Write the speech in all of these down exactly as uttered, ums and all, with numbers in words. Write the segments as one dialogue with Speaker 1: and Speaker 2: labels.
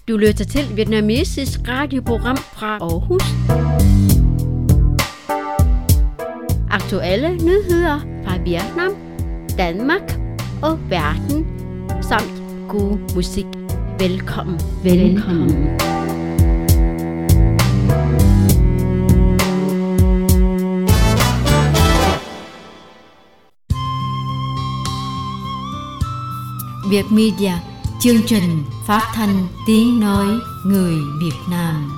Speaker 1: Du lytter til vietnamesisk radioprogram fra Aarhus. Aktuelle nyheder fra Vietnam, Danmark og verden, samt god musik. Velkommen, velkommen.
Speaker 2: Việt Media, chương trình phát thanh tiếng nói người Việt Nam.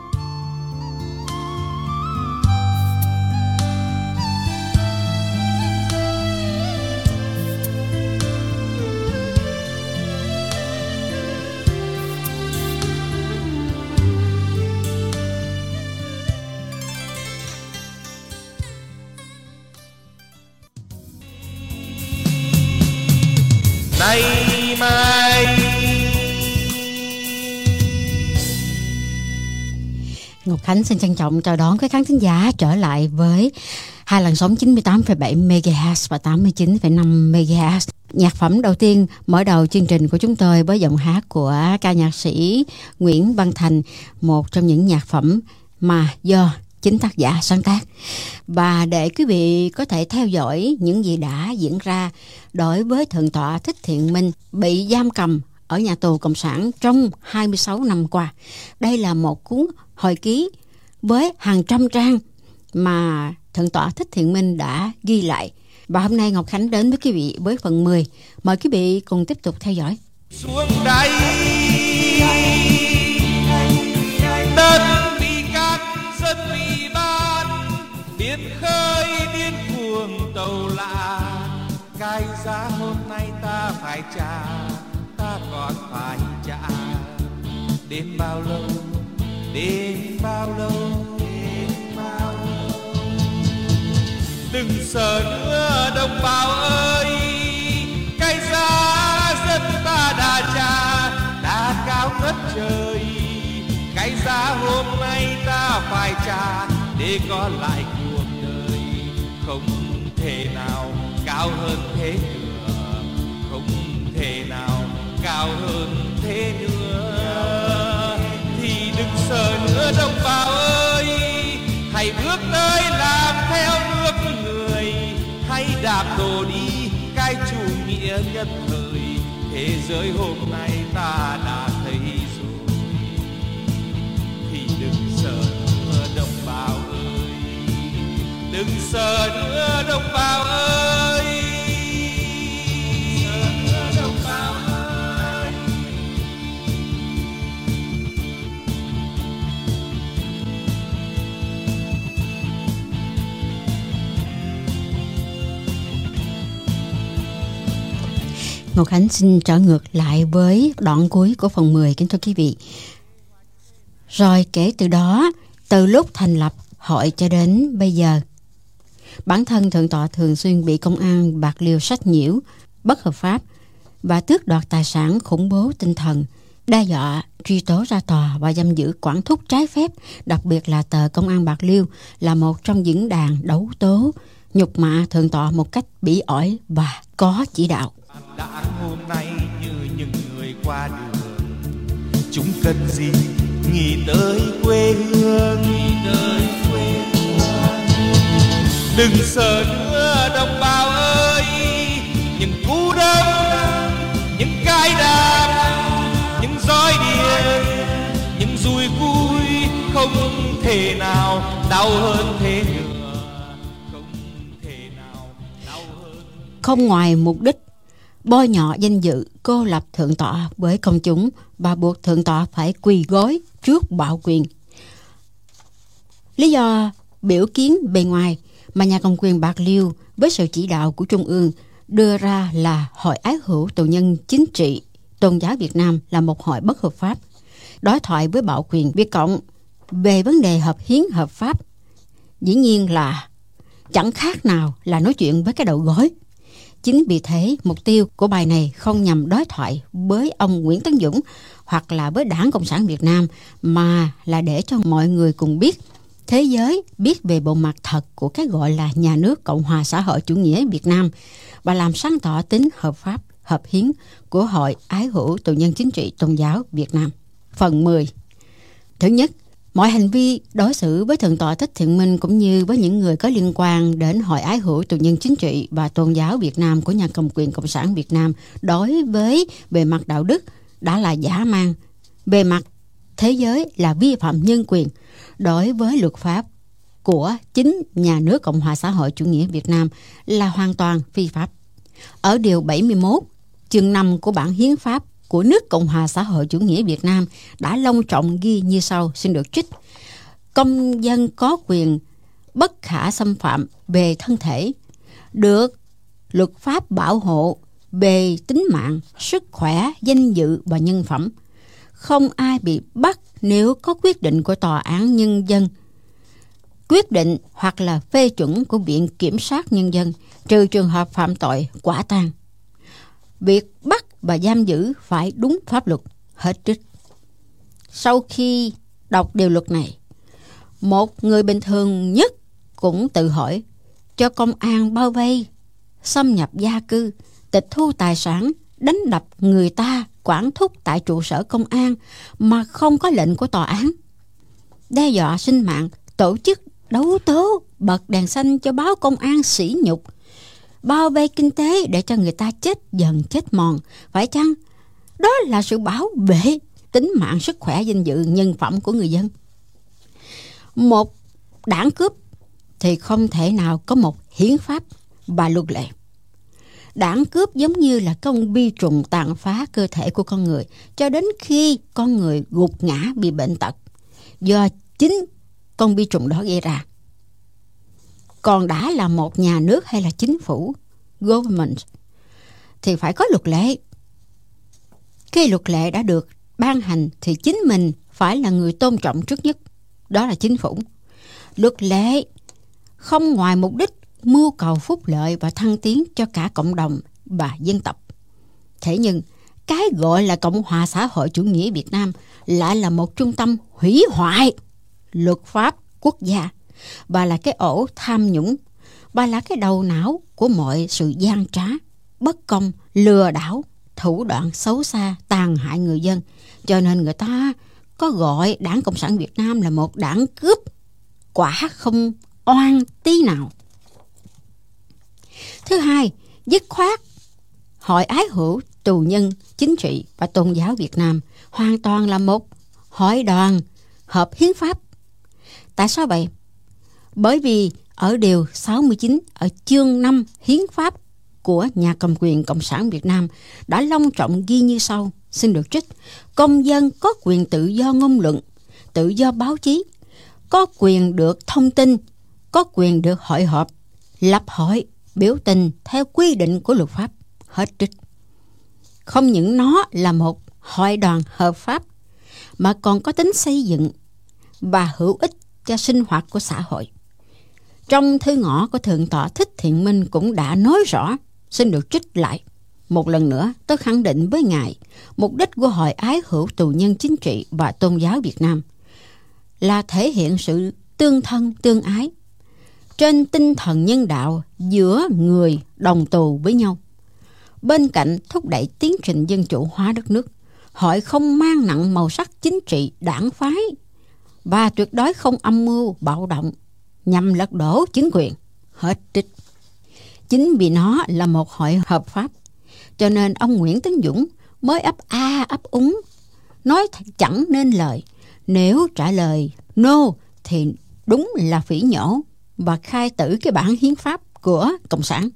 Speaker 3: Nay mai.
Speaker 4: Ngọc Khánh xin trân trọng chào đón các khán thính giả trở lại với hai làn sóng chín mươi tám phẩy bảy mê ga héc và tám mươi chín phẩy năm mê ga héc. Nhạc phẩm đầu tiên mở đầu chương trình của chúng tôi với giọng hát của ca nhạc sĩ Nguyễn Văn Thành, một trong những nhạc phẩm mà do chính tác giả sáng tác. Và để quý vị có thể theo dõi những gì đã diễn ra đối với Thượng tọa Thích Thiện Minh bị giam cầm ở nhà tù Cộng sản trong hai mươi sáu năm qua. Đây là một cuốn hồi ký với hàng trăm trang mà Thượng tọa Thích Thiện Minh đã ghi lại. Và hôm nay Ngọc Khánh đến với quý vị với phần mười. Mời quý vị cùng tiếp tục theo dõi.
Speaker 3: Xuống đây đất bị cát, dân bị ban, biển khơi điên cuồng tàu lạ. Cái giá hôm nay ta phải trả, ta còn phải trả. Đến bao lâu, đến bao lâu, đến bao lâu. Đừng sợ nữa đồng bào ơi, cái giá dân ta đã trả, đã cao ngất trời. Cái giá hôm nay ta phải trả để có lại cuộc đời. Không thể nào cao hơn thế nữa, không thể nào cao hơn thế nữa. Thì đừng sợ nữa đồng bào ơi, hãy bước tới làm theo nước người, hãy đạp đổ đi cái chủ nghĩa nhất thời. Thế giới hôm nay ta đã thấy rồi, thì đừng sợ nữa đồng bào ơi, đừng sợ nữa đồng bào ơi, sợ nữa đồng bào ơi.
Speaker 4: Ngọc Khánh xin trở ngược lại với đoạn cuối của phần mười, kính thưa quý vị. Rồi kể từ đó, từ lúc thành lập hội cho đến bây giờ, bản thân Thượng tọa thường xuyên bị công an Bạc Liêu sách nhiễu, bất hợp pháp và tước đoạt tài sản, khủng bố tinh thần, đe dọa, truy tố ra tòa và giam giữ quản thúc trái phép. Đặc biệt là tờ Công an Bạc Liêu là một trong những đàn đấu tố, nhục mạ Thượng tọa một cách bỉ ổi và có chỉ đạo.
Speaker 3: Đã hôm nay như những người qua đường, chúng cần gì nghĩ tới quê hương, nghĩ tới quê hương. Đừng sợ nữa đồng bào ơi, những cú đấm, những cái đạp, những roi điện, những dùi cui không thể nào đau hơn thế nữa, không thể nào đau hơn.
Speaker 4: Không ngoài mục đích bôi nhọ danh dự, cô lập Thượng tọa với công chúng và buộc Thượng tọa phải quỳ gối trước bạo quyền. Lý do biểu kiến bề ngoài mà nhà cầm quyền Bạc Liêu với sự chỉ đạo của Trung ương đưa ra là Hội Ái Hữu Tù nhân Chính trị Tôn giáo Việt Nam là một hội bất hợp pháp, đối thoại với bạo quyền Việt Cộng về vấn đề hợp hiến hợp pháp. Dĩ nhiên là chẳng khác nào là nói chuyện với cái đầu gối. Chính vì thế, mục tiêu của bài này không nhằm đối thoại với ông Nguyễn Tấn Dũng hoặc là với Đảng Cộng sản Việt Nam, mà là để cho mọi người cùng biết, thế giới biết về bộ mặt thật của cái gọi là nhà nước Cộng hòa xã hội chủ nghĩa Việt Nam và làm sáng tỏ tính hợp pháp, hợp hiến của Hội Ái Hữu Tù nhân Chính trị Tôn giáo Việt Nam. Phần mười. Thứ nhất, mọi hành vi đối xử với Thượng tọa Thích Thiện Minh cũng như với những người có liên quan đến Hội Ái Hữu Tù nhân Chính trị và Tôn giáo Việt Nam của nhà cầm quyền Cộng sản Việt Nam đối với bề mặt đạo đức đã là dã man, bề mặt thế giới là vi phạm nhân quyền, đối với luật pháp của chính nhà nước Cộng hòa xã hội chủ nghĩa Việt Nam là hoàn toàn phi pháp. Ở điều bảy mươi mốt, chương năm của bản hiến pháp của nước Cộng hòa xã hội chủ nghĩa Việt Nam đã long trọng ghi như sau, xin được trích: công dân có quyền bất khả xâm phạm về thân thể, được luật pháp bảo hộ về tính mạng, sức khỏe, danh dự và nhân phẩm. Không ai bị bắt nếu có quyết định của Tòa án Nhân dân, quyết định hoặc là phê chuẩn của Viện Kiểm sát Nhân dân, trừ trường hợp phạm tội quả tang. Việc bắt và giam giữ phải đúng pháp luật. Hết trích. Sau khi đọc điều luật này, một người bình thường nhất cũng tự hỏi, cho công an bao vây, xâm nhập gia cư, tịch thu tài sản, đánh đập người ta, quản thúc tại trụ sở công an mà không có lệnh của tòa án, đe dọa sinh mạng, tổ chức đấu tố, bật đèn xanh cho báo công an sỉ nhục, bao vây kinh tế để cho người ta chết dần chết mòn, phải chăng đó là sự bảo vệ tính mạng, sức khỏe, danh dự, nhân phẩm của người dân? Một đảng cướp thì không thể nào có một hiến pháp và luật lệ. Đảng cướp giống như là con vi trùng tàn phá cơ thể của con người cho đến khi con người gục ngã bị bệnh tật do chính con vi trùng đó gây ra. Còn đã là một nhà nước hay là chính phủ, government, thì phải có luật lệ. Khi luật lệ đã được ban hành thì chính mình phải là người tôn trọng trước nhất, đó là chính phủ. Luật lệ không ngoài mục đích mưu cầu phúc lợi và thăng tiến cho cả cộng đồng và dân tộc. Thế nhưng cái gọi là Cộng hòa xã hội chủ nghĩa Việt Nam lại là một trung tâm hủy hoại luật pháp quốc gia, và là cái ổ tham nhũng, và là cái đầu não của mọi sự gian trá, bất công, lừa đảo, thủ đoạn xấu xa, tàn hại người dân. Cho nên người ta có gọi Đảng Cộng sản Việt Nam là một đảng cướp, quả không oan tí nào. Thứ hai, dứt khoát Hội Ái Hữu Tù nhân Chính trị và Tôn giáo Việt Nam hoàn toàn là một hội đoàn hợp hiến pháp. Tại sao vậy? Bởi vì ở điều sáu mươi chín ở chương năm hiến pháp của nhà cầm quyền Cộng sản Việt Nam đã long trọng ghi như sau, xin được trích: công dân có quyền tự do ngôn luận, tự do báo chí, có quyền được thông tin, có quyền được hội họp, lập hội, biểu tình theo quy định của luật pháp. Hết trích. Không những nó là một hội đoàn hợp pháp mà còn có tính xây dựng và hữu ích cho sinh hoạt của xã hội. Trong thư ngõ của Thượng tọa Thích Thiện Minh cũng đã nói rõ, xin được trích lại một lần nữa. Tôi khẳng định với Ngài, mục đích của Hội Ái Hữu Tù nhân Chính trị và Tôn giáo Việt Nam là thể hiện sự tương thân tương ái trên tinh thần nhân đạo giữa người đồng tù với nhau. Bên cạnh thúc đẩy tiến trình dân chủ hóa đất nước, hội không mang nặng màu sắc chính trị đảng phái và tuyệt đối không âm mưu bạo động nhằm lật đổ chính quyền. Hết trích. Chính vì nó là một hội hợp pháp, cho nên ông Nguyễn Tấn Dũng mới ấp a ấp úng, nói chẳng nên lời. Nếu trả lời no thì đúng là phỉ nhổ và khai tử cái bản hiến pháp của Cộng sản.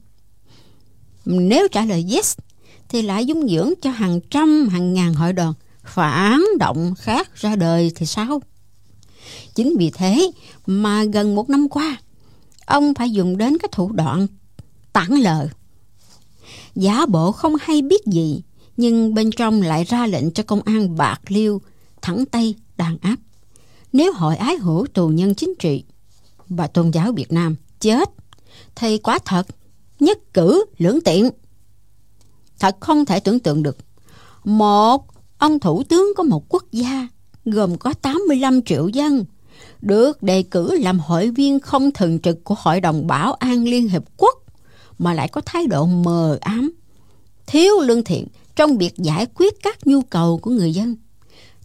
Speaker 4: Nếu trả lời yes thì lại dung dưỡng cho hàng trăm hàng ngàn hội đoàn phản động khác ra đời thì sao? Chính vì thế mà gần một năm qua ông phải dùng đến cái thủ đoạn tản lờ, giả bộ không hay biết gì, nhưng bên trong lại ra lệnh cho công an Bạc Liêu thẳng tay đàn áp. Nếu Hội Ái Hữu Tù nhân Chính trị và Tôn giáo Việt Nam chết thì quả thật nhất cử lưỡng tiện. Thật không thể tưởng tượng được một ông thủ tướng của một quốc gia gồm có tám mươi lăm triệu dân được đề cử làm hội viên không thường trực của Hội đồng Bảo an Liên Hiệp Quốc mà lại có thái độ mờ ám, thiếu lương thiện trong việc giải quyết các nhu cầu của người dân.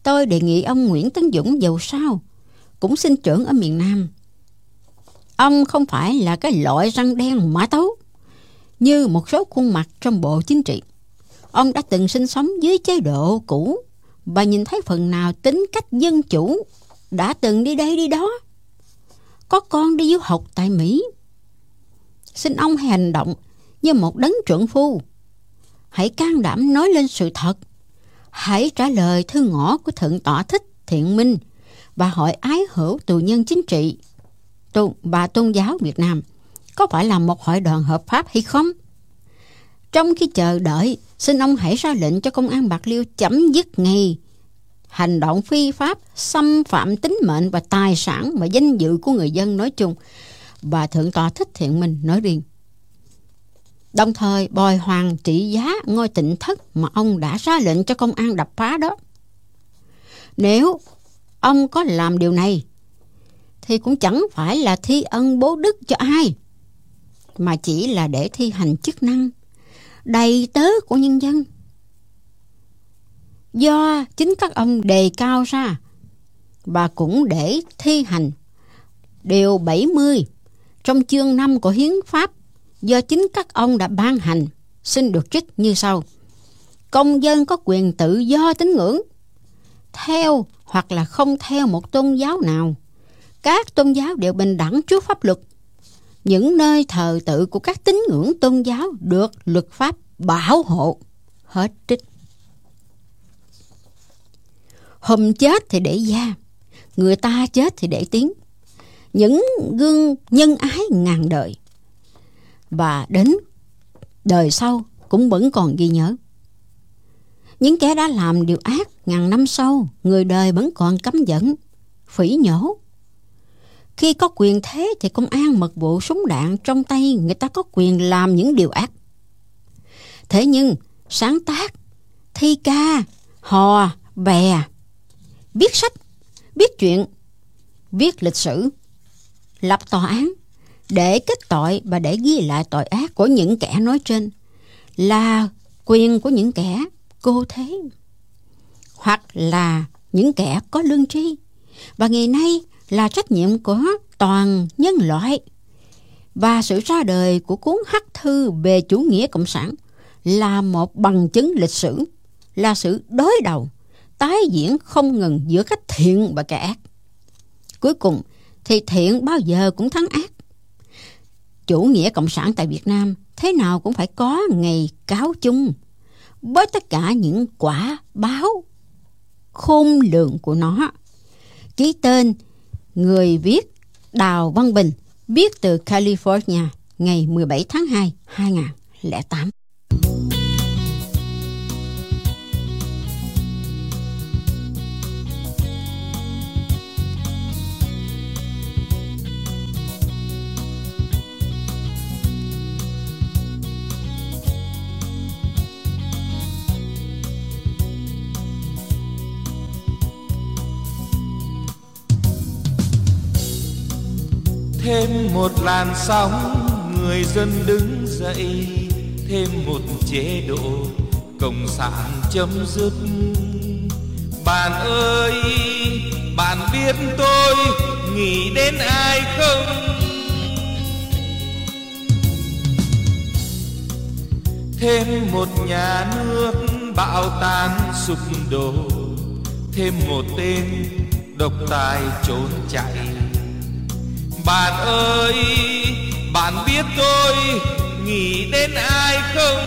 Speaker 4: tôi đề nghị ông Nguyễn Tấn Dũng dầu sao cũng sinh trưởng ở miền Nam. Ông không phải là cái loại răng đen mã tấu như một số khuôn mặt trong bộ chính trị. Ông đã từng sinh sống dưới chế độ cũ và nhìn thấy phần nào tính cách dân chủ, đã từng đi đây đi đó, có con đi du học tại Mỹ. Xin ông hãy hành động như một đấng trượng phu. Hãy can đảm nói lên sự thật. Hãy trả lời thư ngõ của Thượng tọa Thích Thiện Minh và Hội Ái Hữu Tù nhân Chính trị và Tôn giáo Việt Nam có phải là một hội đoàn hợp pháp hay không? Trong khi chờ đợi, xin ông hãy ra lệnh cho công an Bạc Liêu chấm dứt ngay hành động phi pháp xâm phạm tính mệnh và tài sản và danh dự của người dân nói chung và Thượng tọa Thích Thiện Minh nói riêng. Đồng thời bồi hoàn trị giá ngôi Tịnh Thất mà ông đã ra lệnh cho công an đập phá đó. Nếu ông có làm điều này thì cũng chẳng phải là thi ân bố đức cho ai, mà chỉ là để thi hành chức năng đầy tớ của nhân dân do chính các ông đề cao ra, và cũng để thi hành điều bảy mươi trong chương năm của Hiến pháp do chính các ông đã ban hành, xin được trích như sau: công dân có quyền tự do tín ngưỡng, theo hoặc là không theo một tôn giáo nào. Các tôn giáo đều bình đẳng trước pháp luật. Những nơi thờ tự của các tín ngưỡng tôn giáo được luật pháp bảo hộ. Hết trích. Hùm chết thì để da, người ta chết thì để tiếng. Những gương nhân ái ngàn đời, và đến đời sau cũng vẫn còn ghi nhớ. Những kẻ đã làm điều ác ngàn năm sau, người đời vẫn còn căm giận, phỉ nhổ. Khi có quyền thế thì công an mật vụ súng đạn trong tay, người ta có quyền làm những điều ác. Thế nhưng sáng tác, thi ca, hò, bè, viết sách, viết chuyện, viết lịch sử, lập tòa án để kết tội và để ghi lại tội ác của những kẻ nói trên là quyền của những kẻ cô thế hoặc là những kẻ có lương tri, và ngày nay là trách nhiệm của toàn nhân loại. Và sự ra đời của cuốn Hắc Thư về chủ nghĩa cộng sản là một bằng chứng lịch sử, là sự đối đầu tái diễn không ngừng giữa cái thiện và cái ác. Cuối cùng thì thiện bao giờ cũng thắng ác. Chủ nghĩa cộng sản tại Việt Nam thế nào cũng phải có ngày cáo chung, với tất cả những quả báo khôn lường của nó. Ký tên người viết Đào Văn Bình, viết từ California ngày mười bảy tháng hai năm hai nghìn lẻ tám.
Speaker 3: Thêm một làn sóng người dân đứng dậy, thêm một chế độ cộng sản chấm dứt. Bạn ơi, bạn biết tôi nghĩ đến ai không? Thêm một nhà nước bạo tàn sụp đổ, thêm một tên độc tài trốn chạy. Bạn ơi, bạn biết tôi nghĩ đến ai không?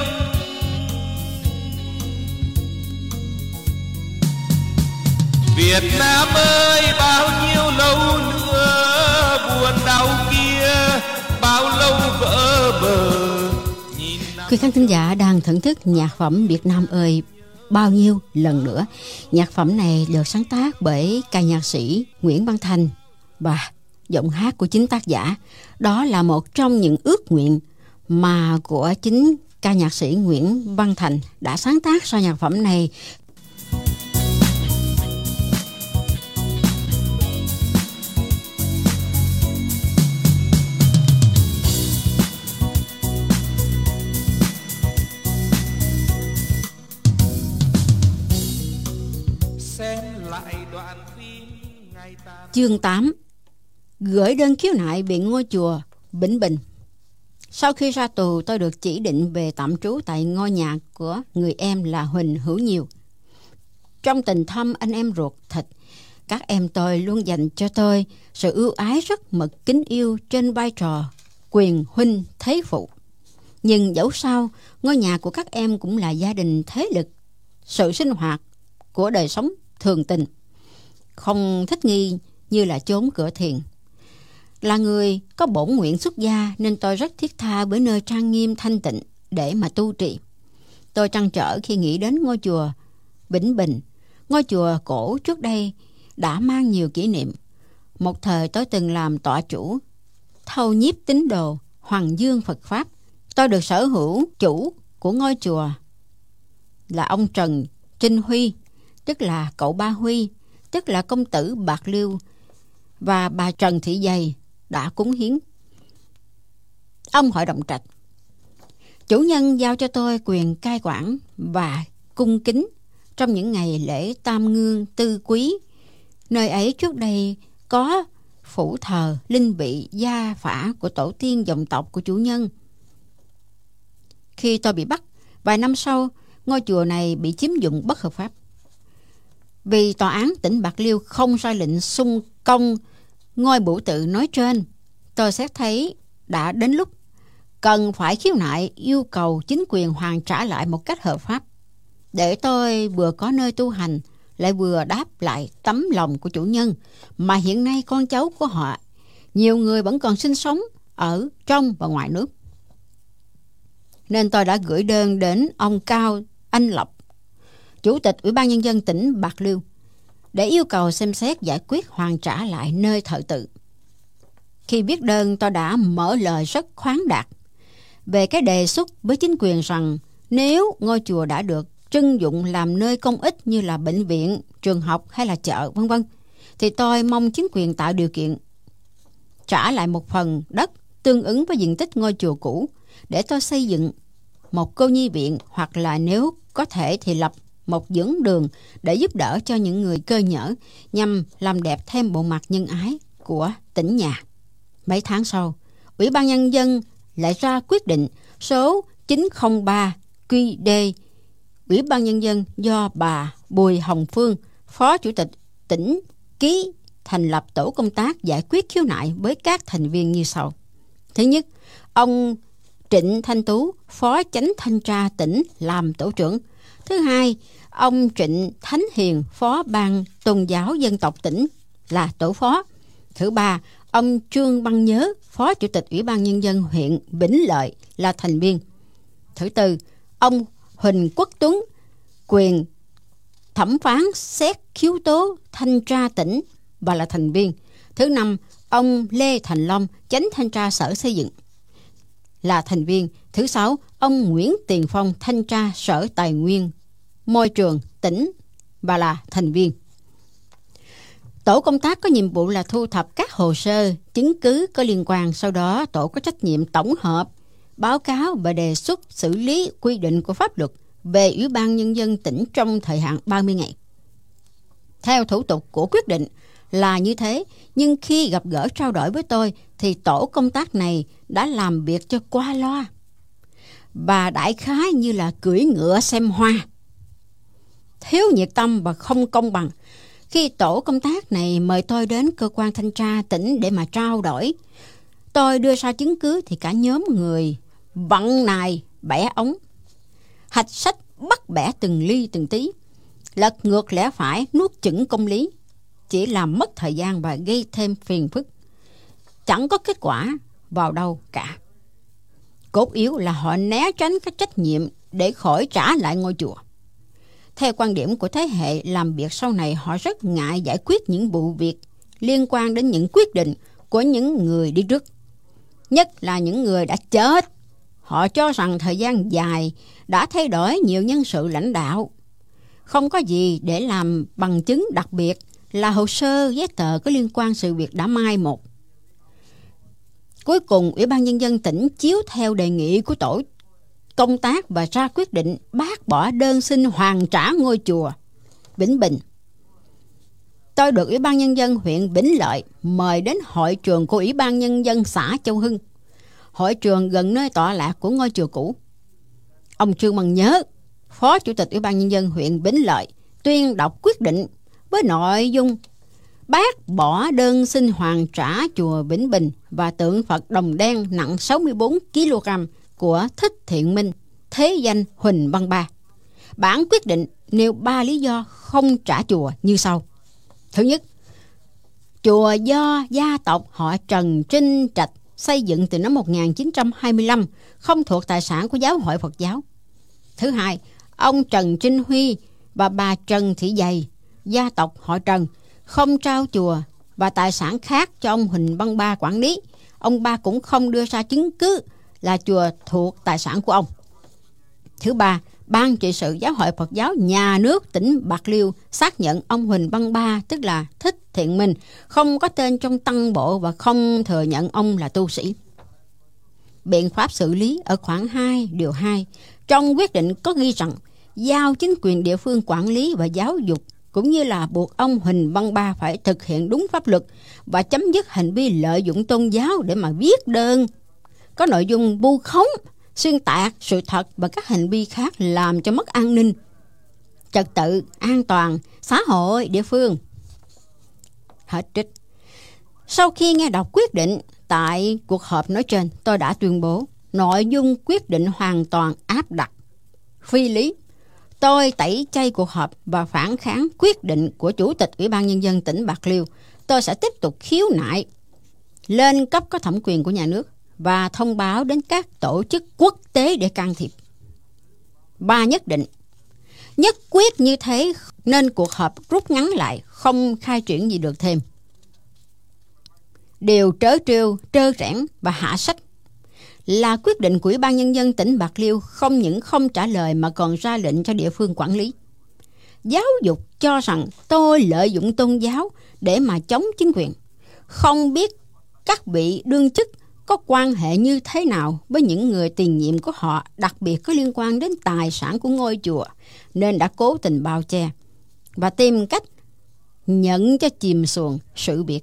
Speaker 3: Việt Nam ơi, bao nhiêu lâu nữa buồn đau kia, bao lâu vỡ bờ.
Speaker 4: Quý khán thính giả đang thưởng thức nhạc phẩm Việt Nam ơi, bao nhiêu lần nữa. Nhạc phẩm này được sáng tác bởi ca nhạc sĩ Nguyễn Văn Thành và giọng hát của chính tác giả. Đó là một trong những ước nguyện mà của chính ca nhạc sĩ Nguyễn Văn Thành đã sáng tác ra nhạc phẩm này.
Speaker 3: lại đoạn phim ngày ta.
Speaker 4: Chương tám. Gửi đơn khiếu nại bị ngôi chùa Vĩnh Bình. Sau khi ra tù, tôi được chỉ định về tạm trú tại ngôi nhà của người em là Huỳnh Hữu Nhiều. Trong tình thâm anh em ruột thịt, các em tôi luôn dành cho tôi sự ưu ái rất mực kính yêu trên vai trò quyền huynh thế phụ. Nhưng dẫu sao, ngôi nhà của các em cũng là gia đình thế lực, sự sinh hoạt của đời sống thường tình, không thích nghi như là chốn cửa thiền. Là người có bổn nguyện xuất gia nên tôi rất thiết tha với nơi trang nghiêm thanh tịnh để mà tu trì. Tôi trăn trở khi nghĩ đến ngôi chùa Vĩnh Bình, ngôi chùa cổ trước đây đã mang nhiều kỷ niệm. Một thời tôi từng làm tọa chủ, thâu nhiếp tín đồ Hoàng Dương Phật Pháp. Tôi được sở hữu chủ của ngôi chùa là ông Trần Trinh Huy, tức là cậu Ba Huy, tức là công tử Bạc Liêu, và bà Trần Thị Dày đã cúng hiến. Ông hội đồng trạch, chủ nhân giao cho tôi quyền cai quản và cung kính trong những ngày lễ tam ngương tư quý. Nơi ấy trước đây có phủ thờ linh vị gia phả của tổ tiên dòng tộc của chủ nhân. Khi tôi bị bắt, vài năm sau, ngôi chùa này bị chiếm dụng bất hợp pháp. Vì tòa án tỉnh Bạc Liêu không ra lệnh xung công ngôi bửu tự nói trên, tôi xét thấy đã đến lúc cần phải khiếu nại yêu cầu chính quyền hoàn trả lại một cách hợp pháp, để tôi vừa có nơi tu hành, lại vừa đáp lại tấm lòng của chủ nhân, mà hiện nay con cháu của họ, nhiều người vẫn còn sinh sống ở trong và ngoài nước. Nên tôi đã gửi đơn đến ông Cao Anh Lộc, Chủ tịch Ủy ban Nhân dân tỉnh Bạc Liêu, để yêu cầu xem xét giải quyết hoàn trả lại nơi thờ tự. Khi viết đơn, tôi đã mở lời rất khoáng đạt về cái đề xuất với chính quyền rằng nếu ngôi chùa đã được trưng dụng làm nơi công ích như là bệnh viện, trường học hay là chợ, vân vân, thì tôi mong chính quyền tạo điều kiện trả lại một phần đất tương ứng với diện tích ngôi chùa cũ để tôi xây dựng một cô nhi viện, hoặc là nếu có thể thì lập một dưỡng đường để giúp đỡ cho những người cơ nhở, nhằm làm đẹp thêm bộ mặt nhân ái của tỉnh nhà. Mấy tháng sau, Ủy ban Nhân dân lại ra quyết định số chín không ba Q D Ủy ban Nhân dân do bà Bùi Hồng Phương, Phó Chủ tịch tỉnh ký, thành lập tổ công tác giải quyết khiếu nại với các thành viên như sau. Thứ nhất, ông Trịnh Thanh Tú, Phó Chánh Thanh tra tỉnh làm tổ trưởng. Thứ hai, ông Trịnh Thánh Hiền, Phó Ban Tôn giáo Dân tộc tỉnh là tổ phó. Thứ ba, ông Trương Băng Nhớ, Phó Chủ tịch Ủy ban Nhân dân huyện Vĩnh Lợi là thành viên. Thứ tư, ông Huỳnh Quốc Tuấn, quyền thẩm phán xét khiếu tố thanh tra tỉnh và là thành viên. Thứ năm, ông Lê Thành Long, Chánh Thanh tra Sở Xây dựng là thành viên. Thứ sáu, ông Nguyễn Tiền Phong, Thanh tra Sở Tài nguyên Môi trường tỉnh và là thành viên. Tổ công tác có nhiệm vụ là thu thập các hồ sơ, chứng cứ có liên quan. Sau đó, tổ có trách nhiệm tổng hợp, báo cáo và đề xuất xử lý quy định của pháp luật về Ủy ban Nhân dân tỉnh trong thời hạn ba mươi ngày. Theo thủ tục của quyết định là như thế, nhưng khi gặp gỡ trao đổi với tôi thì tổ công tác này đã làm việc cho qua loa và đại khái như là cưỡi ngựa xem hoa, thiếu nhiệt tâm và không công bằng. Khi tổ công tác này mời tôi đến cơ quan thanh tra tỉnh để mà trao đổi, tôi đưa ra chứng cứ thì cả nhóm người vặn nài bẻ ống, hạch sách bắt bẻ từng ly từng tí, lật ngược lẽ phải, nuốt chửng công lý, chỉ làm mất thời gian và gây thêm phiền phức, chẳng có kết quả vào đâu cả. Cốt yếu là họ né tránh cái trách nhiệm để khỏi trả lại ngôi chùa. Theo quan điểm của thế hệ làm việc sau này, họ rất ngại giải quyết những vụ việc liên quan đến những quyết định của những người đi trước, nhất là những người đã chết. Họ cho rằng thời gian dài đã thay đổi nhiều nhân sự lãnh đạo, không có gì để làm bằng chứng, đặc biệt là hồ sơ giấy tờ có liên quan sự việc đã mai một. Cuối cùng, Ủy ban Nhân dân tỉnh chiếu theo đề nghị của tổ công tác và ra quyết định bác bỏ đơn xin hoàn trả ngôi chùa Vĩnh Bình. tôi được Ủy ban Nhân dân huyện Vĩnh Lợi mời đến hội trường của Ủy ban Nhân dân xã Châu Hưng, hội trường gần nơi tọa lạc của ngôi chùa cũ. Ông Trương Văn Nhớ, Phó Chủ tịch Ủy ban Nhân dân huyện Vĩnh Lợi, tuyên đọc quyết định với nội dung bác bỏ đơn xin hoàn trả chùa Vĩnh Bình và tượng Phật đồng đen nặng sáu mươi bốn ki lô gam của Thích Thiện Minh, thế danh Huỳnh Văn Ba. Bản quyết định nêu ba lý do không trả chùa như sau. Thứ nhất, chùa do gia tộc họ Trần Trinh Trạch xây dựng từ năm một nghìn chín trăm hai mươi lăm, không thuộc tài sản của Giáo hội Phật giáo. Thứ hai, ông Trần Trinh Huy và bà Trần Thị Dày, gia tộc họ Trần, không trao chùa và tài sản khác cho ông Huỳnh Văn Ba quản lý. Ông Ba cũng không đưa ra chứng cứ là chùa thuộc tài sản của ông. Thứ ba, Ban trị sự Giáo hội Phật giáo Nhà nước tỉnh Bạc Liêu xác nhận ông Huỳnh Văn Ba, tức là Thích Thiện Minh, không có tên trong tăng bộ và không thừa nhận ông là tu sĩ. Biện pháp xử lý ở khoản hai điều hai trong quyết định có ghi rằng giao chính quyền địa phương quản lý và giáo dục, cũng như là buộc ông Huỳnh Văn Ba phải thực hiện đúng pháp luật và chấm dứt hành vi lợi dụng tôn giáo để mà viết đơn có nội dung vu khống, xuyên tạc sự thật và các hành vi khác làm cho mất an ninh, trật tự, an toàn, xã hội địa phương. Hết trích. Sau khi nghe đọc quyết định tại cuộc họp nói trên, tôi đã tuyên bố nội dung quyết định hoàn toàn áp đặt, phi lý. Tôi tẩy chay cuộc họp và phản kháng quyết định của Chủ tịch Ủy ban Nhân dân tỉnh Bạc Liêu. Tôi sẽ tiếp tục khiếu nại lên cấp có thẩm quyền của nhà nước và thông báo đến các tổ chức quốc tế để can thiệp. Ba nhất định. Nhất quyết như thế nên cuộc họp rút ngắn lại, không khai triển gì được thêm. Điều trớ trêu, trơ trẽn và hạ sách là quyết định của Ủy ban Nhân dân tỉnh Bạc Liêu không những không trả lời mà còn ra lệnh cho địa phương quản lý. Giáo dục cho rằng tôi lợi dụng tôn giáo để mà chống chính quyền, không biết các vị đương chức có quan hệ như thế nào với những người tiền nhiệm của họ, đặc biệt có liên quan đến tài sản của ngôi chùa, nên đã cố tình bao che và tìm cách nhận cho chìm xuồng sự việc.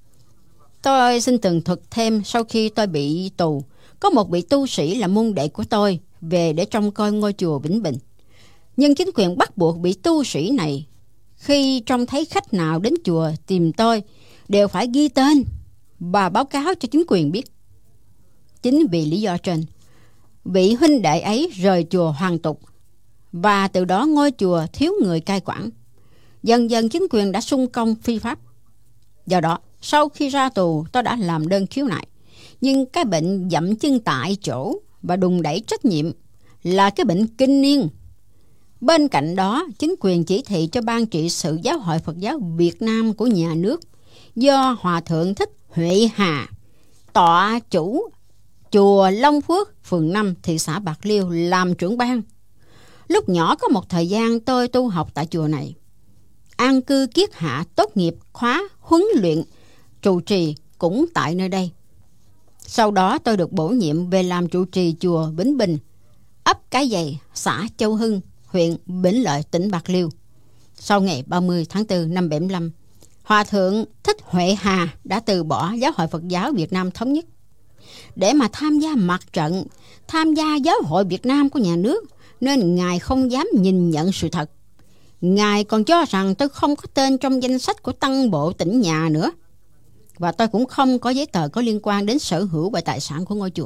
Speaker 4: Tôi xin tường thuật thêm, sau khi tôi bị tù, có một vị tu sĩ là môn đệ của tôi về để trông coi ngôi chùa Vĩnh Bình. Nhưng chính quyền bắt buộc vị tu sĩ này, khi trông thấy khách nào đến chùa tìm tôi, đều phải ghi tên và báo cáo cho chính quyền biết. Chính vì lý do trên, vị huynh đệ ấy rời chùa hoàn tục, và từ đó ngôi chùa thiếu người cai quản. Dần dần chính quyền đã xung công phi pháp. Do đó, sau khi ra tù, tôi đã làm đơn khiếu nại. Nhưng cái bệnh dậm chân tại chỗ và đùn đẩy trách nhiệm là cái bệnh kinh niên. Bên cạnh đó, chính quyền chỉ thị cho Ban trị sự Giáo hội Phật giáo Việt Nam của nhà nước do Hòa thượng Thích Huệ Hà, tọa chủ chùa Long Phước, phường năm, thị xã Bạc Liêu làm trưởng ban. Lúc nhỏ có một thời gian tôi tu học tại chùa này. An cư kiết hạ, tốt nghiệp khóa huấn luyện trụ trì cũng tại nơi đây. Sau đó tôi được bổ nhiệm về làm trụ trì chùa Vĩnh Bình, ấp Cái Dày, xã Châu Hưng, huyện Vĩnh Lợi, tỉnh Bạc Liêu. Sau ngày ba mươi tháng tư năm bảy mươi lăm, Hòa thượng Thích Huệ Hà đã từ bỏ Giáo hội Phật giáo Việt Nam Thống nhất để mà tham gia mặt trận, tham gia Giáo hội Việt Nam của nhà nước, nên Ngài không dám nhìn nhận sự thật. Ngài còn cho rằng tôi không có tên trong danh sách của tăng bộ tỉnh nhà nữa, và tôi cũng không có giấy tờ có liên quan đến sở hữu và tài sản của ngôi chùa.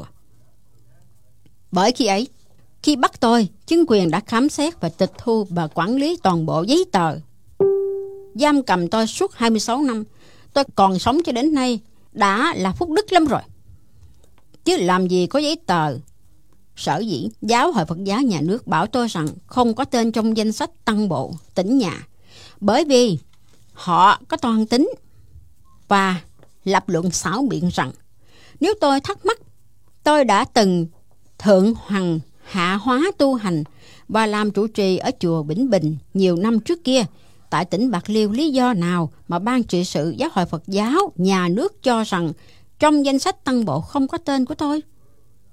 Speaker 4: Bởi khi ấy, khi bắt tôi, chính quyền đã khám xét và tịch thu và quản lý toàn bộ giấy tờ, giam cầm tôi suốt hai mươi sáu năm. Tôi còn sống cho đến nay đã là phúc đức lắm rồi, chứ làm gì có giấy tờ. Sở dĩ Giáo hội Phật giáo nhà nước bảo tôi rằng không có tên trong danh sách tăng bộ tỉnh nhà, bởi vì họ có toan tính và lập luận xảo biện rằng nếu tôi thắc mắc tôi đã từng thượng hoàng hạ hóa tu hành và làm trụ trì ở chùa Vĩnh Bình nhiều năm trước kia tại tỉnh Bạc Liêu, lý do nào mà Ban trị sự Giáo hội Phật giáo nhà nước cho rằng trong danh sách tăng bộ không có tên của tôi?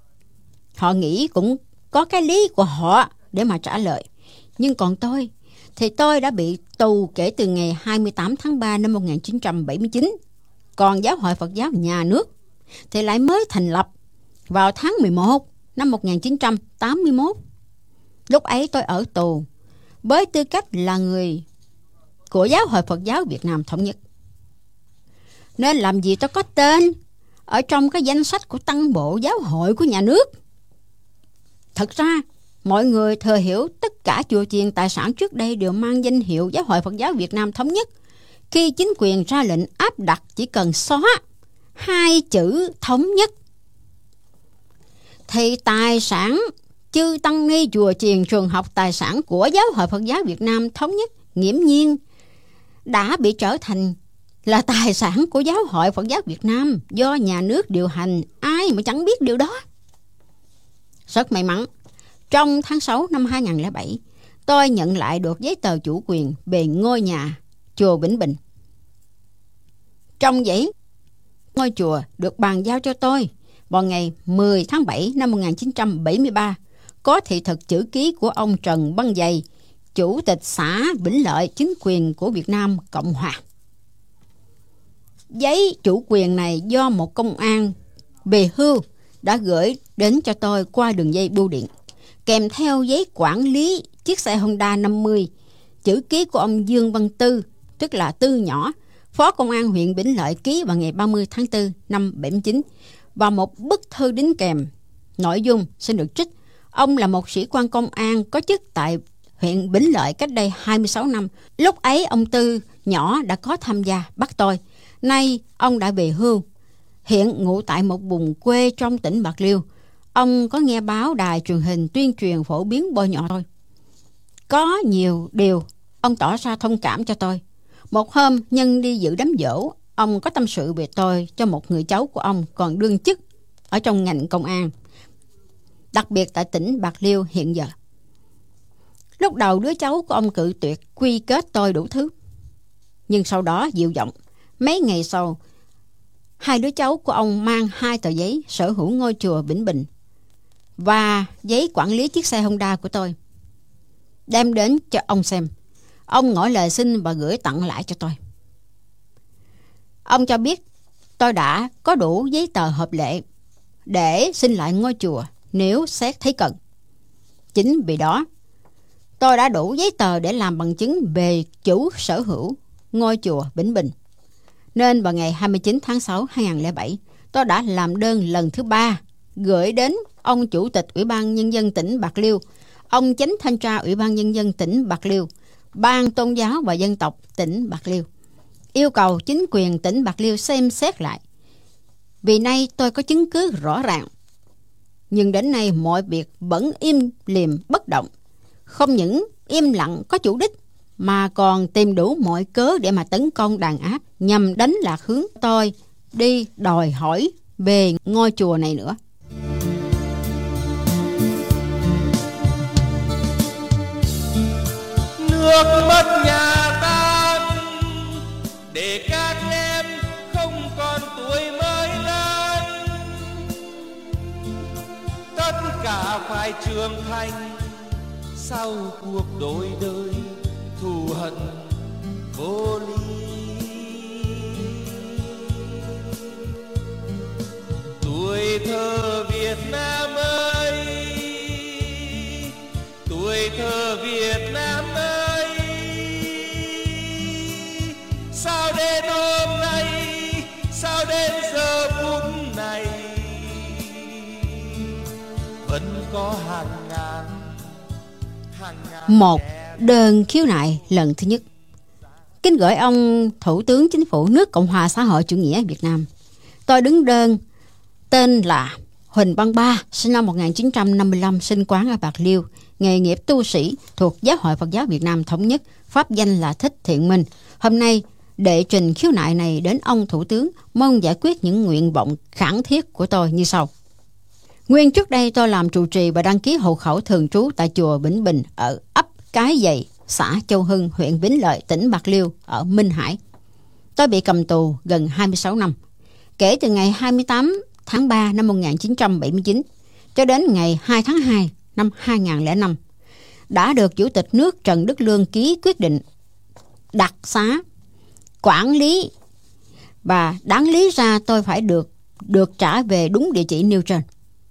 Speaker 4: Họ nghĩ cũng có cái lý của họ để mà trả lời. Nhưng còn tôi, thì tôi đã bị tù kể từ ngày hai mươi tám tháng ba năm một nghìn chín trăm bảy mươi chín. Còn Giáo hội Phật giáo Nhà nước thì lại mới thành lập vào tháng mười một năm một nghìn chín trăm tám mươi mốt. Lúc ấy tôi ở tù với tư cách là người của Giáo hội Phật giáo Việt Nam Thống nhất. Nên làm gì tôi có tên ở trong cái danh sách của Tăng bộ Giáo hội của nhà nước. Thật ra, mọi người thừa hiểu tất cả chùa chiền tài sản trước đây đều mang danh hiệu Giáo hội Phật giáo Việt Nam Thống nhất. Khi chính quyền ra lệnh áp đặt chỉ cần xóa hai chữ thống nhất, thì tài sản chư tăng ni chùa chiền trường học tài sản của Giáo hội Phật giáo Việt Nam Thống nhất nghiễm nhiên đã bị trở thành là tài sản của Giáo hội Phật giáo Việt Nam do nhà nước điều hành. Ai mà chẳng biết điều đó. Rất may mắn, trong tháng sáu năm hai nghìn không trăm lẻ bảy, tôi nhận lại được giấy tờ chủ quyền về ngôi nhà chùa Vĩnh Bình. Trong giấy, ngôi chùa được bàn giao cho tôi vào ngày mười tháng bảy năm một nghìn chín trăm bảy mươi ba, có thị thực chữ ký của ông Trần Băng Dày, Chủ tịch xã Vĩnh Lợi, chính quyền của Việt Nam Cộng Hòa. Giấy chủ quyền này do một công an về hưu đã gửi đến cho tôi qua đường dây bưu điện, kèm theo giấy quản lý chiếc xe Honda năm mươi, chữ ký của ông Dương Văn Tư, tức là Tư Nhỏ, Phó Công an huyện Vĩnh Lợi, ký vào ngày ba mươi tháng tư năm bảy mươi chín, và một bức thư đính kèm. Nội dung xin được trích. Ông là một sĩ quan công an có chức tại huyện Vĩnh Lợi cách đây hai mươi sáu năm. Lúc ấy ông Tư Nhỏ đã có tham gia bắt tôi. Nay ông đã về hưu, hiện ngụ tại một vùng quê trong tỉnh Bạc Liêu. Ông có nghe báo đài truyền hình tuyên truyền phổ biến bôi nhọ tôi. Có nhiều điều ông tỏ ra thông cảm cho tôi. Một hôm nhân đi dự đám giỗ, ông có tâm sự về tôi cho một người cháu của ông còn đương chức ở trong ngành công an, đặc biệt tại tỉnh Bạc Liêu hiện giờ. Lúc đầu đứa cháu của ông cự tuyệt quy kết tôi đủ thứ, nhưng sau đó dịu giọng. Mấy ngày sau, hai đứa cháu của ông mang hai tờ giấy sở hữu ngôi chùa Vĩnh Bình và giấy quản lý chiếc xe Honda của tôi đem đến cho ông xem. Ông ngỏ lời xin và gửi tặng lại cho tôi. Ông cho biết tôi đã có đủ giấy tờ hợp lệ để xin lại ngôi chùa nếu xét thấy cần. Chính vì đó, tôi đã đủ giấy tờ để làm bằng chứng về chủ sở hữu ngôi chùa Vĩnh Bình. Nên vào ngày hai mươi chín tháng sáu năm hai nghìn không trăm lẻ bảy, tôi đã làm đơn lần thứ ba gửi đến ông Chủ tịch Ủy ban Nhân dân tỉnh Bạc Liêu, ông Chánh Thanh tra Ủy ban Nhân dân tỉnh Bạc Liêu, Ban Tôn giáo và Dân tộc tỉnh Bạc Liêu, yêu cầu chính quyền tỉnh Bạc Liêu xem xét lại. Vì nay tôi có chứng cứ rõ ràng, nhưng đến nay mọi việc vẫn im lìm bất động. Không những im lặng có chủ đích, mà còn tìm đủ mọi cớ để mà tấn công đàn áp nhằm đánh lạc hướng tôi đi đòi hỏi về ngôi chùa này nữa.
Speaker 3: Nước mất nhà tan để các em không còn tuổi mới lớn, tất cả phải trưởng thành sau cuộc đổi đời thù hận vô lý. Tuổi thơ Việt Nam ơi, tuổi thơ Việt Nam ơi, sao đến hôm nay, sao đến giờ phút này vẫn có hàng ngàn, hàng ngàn
Speaker 4: Một đơn khiếu nại lần thứ nhất. Kính gửi ông Thủ tướng Chính phủ nước Cộng hòa xã hội chủ nghĩa Việt Nam. Tôi đứng đơn tên là Huỳnh Văn Ba, sinh năm một nghìn chín trăm năm mươi lăm, sinh quán ở Bạc Liêu, nghề nghiệp tu sĩ thuộc Giáo hội Phật giáo Việt Nam Thống nhất, pháp danh là Thích Thiện Minh. Hôm nay đệ trình khiếu nại này đến ông Thủ tướng, mong giải quyết những nguyện vọng khẩn thiết của tôi như sau. Nguyên trước đây tôi làm trụ trì và đăng ký hộ khẩu thường trú tại chùa Vĩnh Bình ở ấp Cái Dày, xã Châu Hưng, huyện Vĩnh Lợi, tỉnh Bạc Liêu ở Minh Hải. Tôi bị cầm tù gần hai mươi sáu năm, kể từ ngày hai mươi tám tháng ba năm một nghìn chín trăm bảy mươi chín cho đến ngày hai tháng hai năm hai nghìn không trăm lẻ năm. đã được Chủ tịch nước Trần Đức Lương ký quyết định đặc xá, quản lý, và đáng lý ra tôi phải được được trả về đúng địa chỉ nêu trên.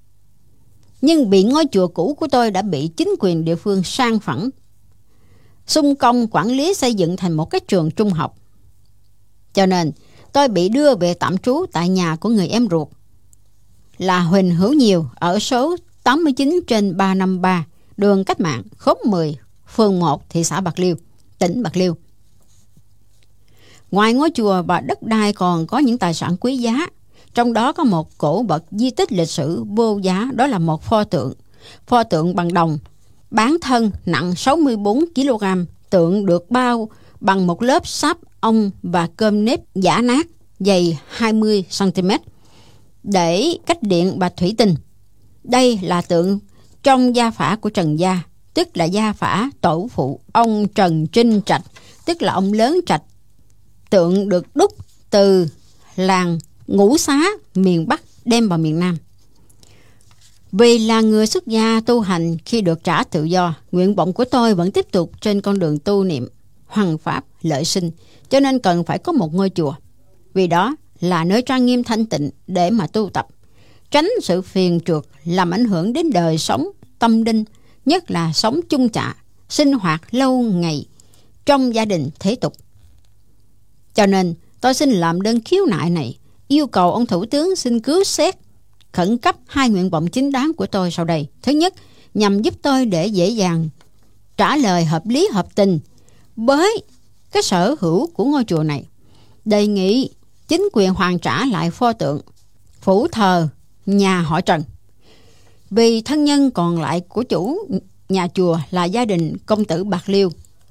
Speaker 4: Nhưng bị ngôi chùa cũ của tôi đã bị chính quyền địa phương san phẳng, xung công quản lý xây dựng thành một cái trường trung học. Cho nên tôi bị đưa về tạm trú tại nhà của người em ruột là Huỳnh Hữu Nhiều ở số tám mươi chín trên ba trăm năm mươi ba đường Cách Mạng, khóm mười, phường một, thị xã Bạc Liêu, tỉnh Bạc Liêu. Ngoài ngôi chùa và đất đai còn có những tài sản quý giá, trong đó có một cổ vật di tích lịch sử vô giá, đó là một pho tượng. Pho tượng bằng đồng, bán thân, nặng sáu mươi bốn ki lô gam, tượng được bao bằng một lớp sáp ong và cơm nếp giã nát, dày hai mươi xăng ti mét, để cách điện bạch thủy tinh. Đây là tượng trong gia phả của Trần gia, tức là gia phả tổ phụ ông Trần Trinh Trạch, tức là ông lớn Trạch. Tượng được đúc từ làng Ngũ Xá, miền Bắc đem vào miền Nam. Vì là người xuất gia tu hành, khi được trả tự do, nguyện vọng của tôi vẫn tiếp tục trên con đường tu niệm hoằng pháp lợi sinh, cho nên cần phải có một ngôi chùa. Vì đó là nơi trang nghiêm thanh tịnh để mà tu tập, tránh sự phiền trượt làm ảnh hưởng đến đời sống tâm linh, nhất là sống chung chạ, sinh hoạt lâu ngày trong gia đình thế tục. Cho nên tôi xin làm đơn khiếu nại này, yêu cầu ông Thủ tướng xin cứu xét khẩn cấp hai nguyện vọng chính đáng của tôi sau đây. Thứ nhất, nhằm giúp tôi để dễ dàng trả lời hợp lý hợp tình với cái sở hữu của ngôi chùa này, đề nghị chính quyền hoàn trả lại pho tượng phủ thờ nhà họ Trần, vì thân nhân còn lại của chủ nhà chùa là gia đình công tử Bạc Liêu,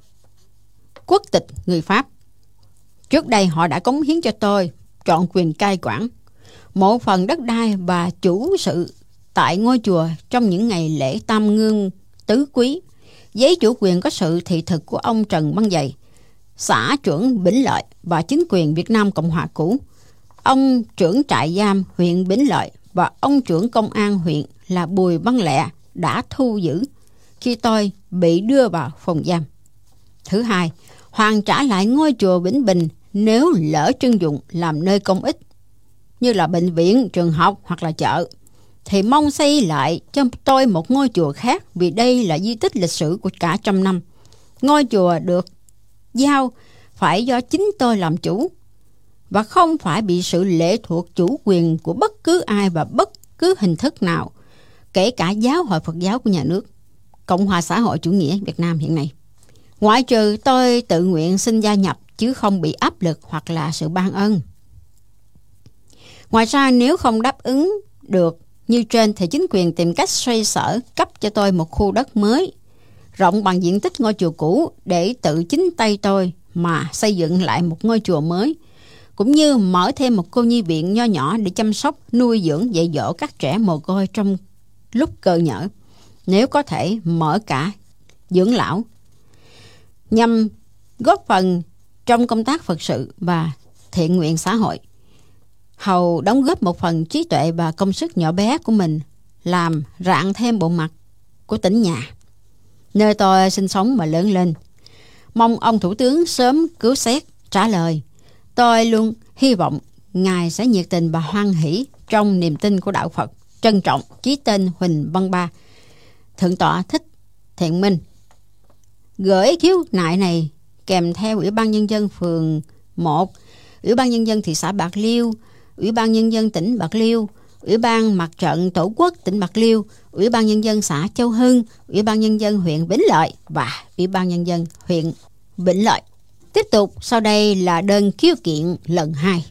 Speaker 4: quốc tịch người Pháp. Trước đây họ đã cống hiến cho tôi trọn quyền cai quản một phần đất đai và chủ sự tại ngôi chùa trong những ngày lễ tam ngương tứ quý. Giấy chủ quyền có sự thị thực của ông Trần Văn Dày, xã trưởng Bỉnh Lợi, và chính quyền Việt Nam Cộng Hòa cũ, ông trưởng trại giam huyện Bỉnh Lợi và ông trưởng công an huyện là Bùi Văn Lẹ đã thu giữ khi tôi bị đưa vào phòng giam. Thứ hai, hoàn trả lại ngôi chùa Vĩnh Bình nếu lỡ trưng dụng làm nơi công ích như là bệnh viện, trường học hoặc là chợ, thì mong xây lại cho tôi một ngôi chùa khác, vì đây là di tích lịch sử của cả trăm năm. Ngôi chùa được giao phải do chính tôi làm chủ và không phải bị sự lệ thuộc chủ quyền của bất cứ ai và bất cứ hình thức nào, kể cả giáo hội Phật giáo của nhà nước Cộng hòa xã hội chủ nghĩa Việt Nam hiện nay. Ngoại trừ tôi tự nguyện xin gia nhập chứ không bị áp lực hoặc là sự ban ân. Ngoài ra, nếu không đáp ứng được như trên thì chính quyền tìm cách xoay sở cấp cho tôi một khu đất mới rộng bằng diện tích ngôi chùa cũ để tự chính tay tôi mà xây dựng lại một ngôi chùa mới, cũng như mở thêm một cô nhi viện nho nhỏ để chăm sóc, nuôi dưỡng, dạy dỗ các trẻ mồ côi trong lúc cơ nhở, nếu có thể mở cả dưỡng lão, nhằm góp phần trong công tác Phật sự và thiện nguyện xã hội, hầu đóng góp một phần trí tuệ và công sức nhỏ bé của mình làm rạng thêm bộ mặt của tỉnh nhà, nơi tôi sinh sống và lớn lên. Mong ông Thủ tướng sớm cứu xét trả lời. Tôi luôn hy vọng Ngài sẽ nhiệt tình và hoan hỷ trong niềm tin của đạo Phật. Trân trọng, ký tên Huỳnh Văn Ba, Thượng tọa Thích Thiện Minh. Gửi khiếu nại này kèm theo Ủy ban Nhân dân phường một, Ủy ban Nhân dân thị xã Bạc Liêu, Ủy ban Nhân dân tỉnh Bạc Liêu, Ủy ban Mặt trận Tổ quốc tỉnh Bạc Liêu, Ủy ban Nhân dân xã Châu Hưng, Ủy ban Nhân dân huyện Vĩnh Lợi và Ủy ban Nhân dân huyện Vĩnh Lợi. Tiếp tục sau đây là đơn khiếu kiện lần hai.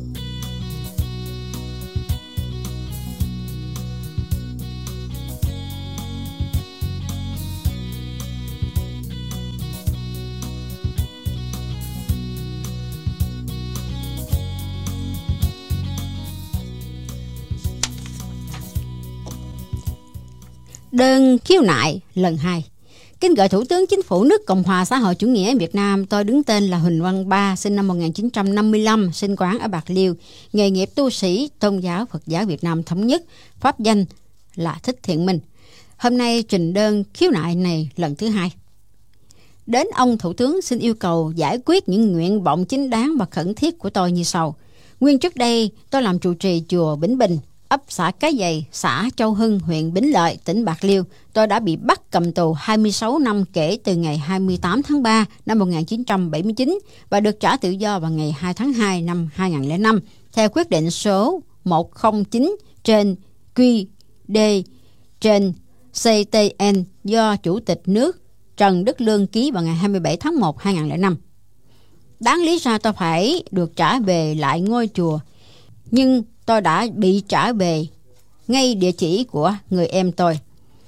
Speaker 4: Đơn khiếu nại lần hai. Kính gửi Thủ tướng Chính phủ nước Cộng hòa xã hội chủ nghĩa Việt Nam, tôi đứng tên là Huỳnh Văn Ba, sinh năm một nghìn chín trăm năm mươi lăm, sinh quán ở Bạc Liêu, nghề nghiệp tu sĩ tôn giáo Phật giáo Việt Nam Thống nhất, pháp danh là Thích Thiện Minh. hôm nay trình đơn khiếu nại này lần thứ hai. Đến ông Thủ tướng xin yêu cầu giải quyết những nguyện vọng chính đáng và khẩn thiết của tôi như sau. Nguyên trước đây tôi làm trụ trì chùa Vĩnh Bình, ấp xã Cái Dày, xã Châu Hưng, huyện Vĩnh Lợi, tỉnh Bạc Liêu. Tôi đã bị bắt cầm tù hai mươi sáu năm kể từ ngày hai mươi tám tháng ba năm một nghìn chín trăm bảy mươi chín và được trả tự do vào ngày hai tháng hai năm hai nghìn không trăm lẻ năm theo quyết định số một không chín trên quy đê trên xê tê en do Chủ tịch nước Trần Đức Lương ký vào ngày hai mươi bảy tháng một năm hai nghìn không trăm lẻ năm. Đáng lý ra tôi phải được trả về lại ngôi chùa, nhưng tôi đã bị trả về ngay địa chỉ của người em tôi.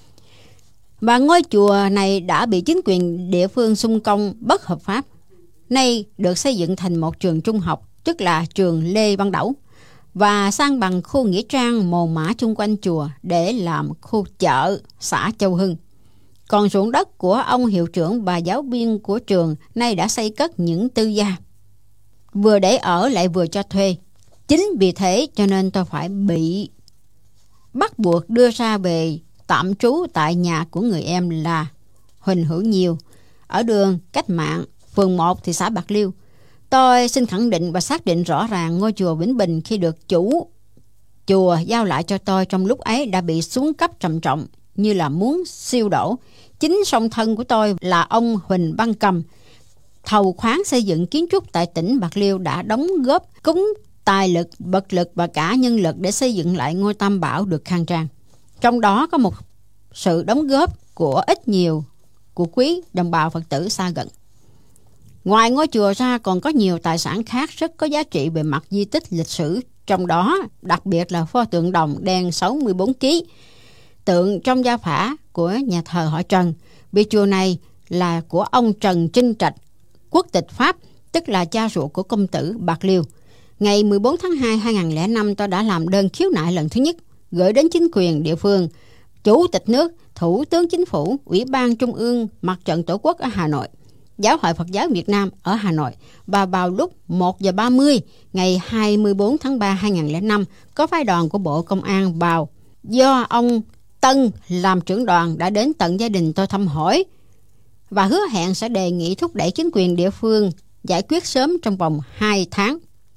Speaker 4: Và ngôi chùa này đã bị chính quyền địa phương xung công bất hợp pháp. Nay được xây dựng thành một trường trung học, tức là trường Lê Văn Đẩu, và sang bằng khu nghĩa trang mồ mã chung quanh chùa để làm khu chợ xã Châu Hưng. Còn ruộng đất của ông hiệu trưởng và giáo viên của trường nay đã xây cất những tư gia, vừa để ở lại vừa cho thuê. Chính vì thế cho nên tôi phải bị bắt buộc đưa ra về tạm trú tại nhà của người em là Huỳnh Hữu Nhiều ở đường Cách Mạng, phường một, thị xã Bạc Liêu. Tôi xin khẳng định và xác định rõ ràng ngôi chùa Vĩnh Bình khi được chủ chùa giao lại cho tôi trong lúc ấy đã bị xuống cấp trầm trọng, như là muốn siêu đổ. Chính song thân của tôi là ông Huỳnh Văn Cầm, thầu khoán xây dựng kiến trúc tại tỉnh Bạc Liêu, đã đóng góp cúng tài lực, vật lực và cả nhân lực để xây dựng lại ngôi Tam Bảo được khang trang. Trong đó có một sự đóng góp của ít nhiều của quý đồng bào Phật tử xa gần. Ngoài ngôi chùa ra còn có nhiều tài sản khác rất có giá trị về mặt di tích lịch sử, trong đó đặc biệt là pho tượng đồng đen sáu mươi bốn ki lô gam, tượng trong gia phả của nhà thờ họ Trần. Vì chùa này là của ông Trần Trinh Trạch, quốc tịch Pháp, tức là cha ruột của công tử Bạc Liêu. Ngày mười bốn tháng hai năm hai nghìn không trăm lẻ năm, tôi đã làm đơn khiếu nại lần thứ nhất, gửi đến chính quyền địa phương, Chủ tịch nước, Thủ tướng Chính phủ, Ủy ban Trung ương Mặt trận Tổ quốc ở Hà Nội, Giáo hội Phật giáo Việt Nam ở Hà Nội. Và vào lúc một giờ ba mươi ngày hai mươi bốn tháng ba năm hai nghìn không trăm lẻ năm, có phái đoàn của Bộ Công an vào do ông Tân làm trưởng đoàn đã đến tận gia đình tôi thăm hỏi và hứa hẹn sẽ đề nghị thúc đẩy chính quyền địa phương giải quyết sớm trong vòng hai tháng.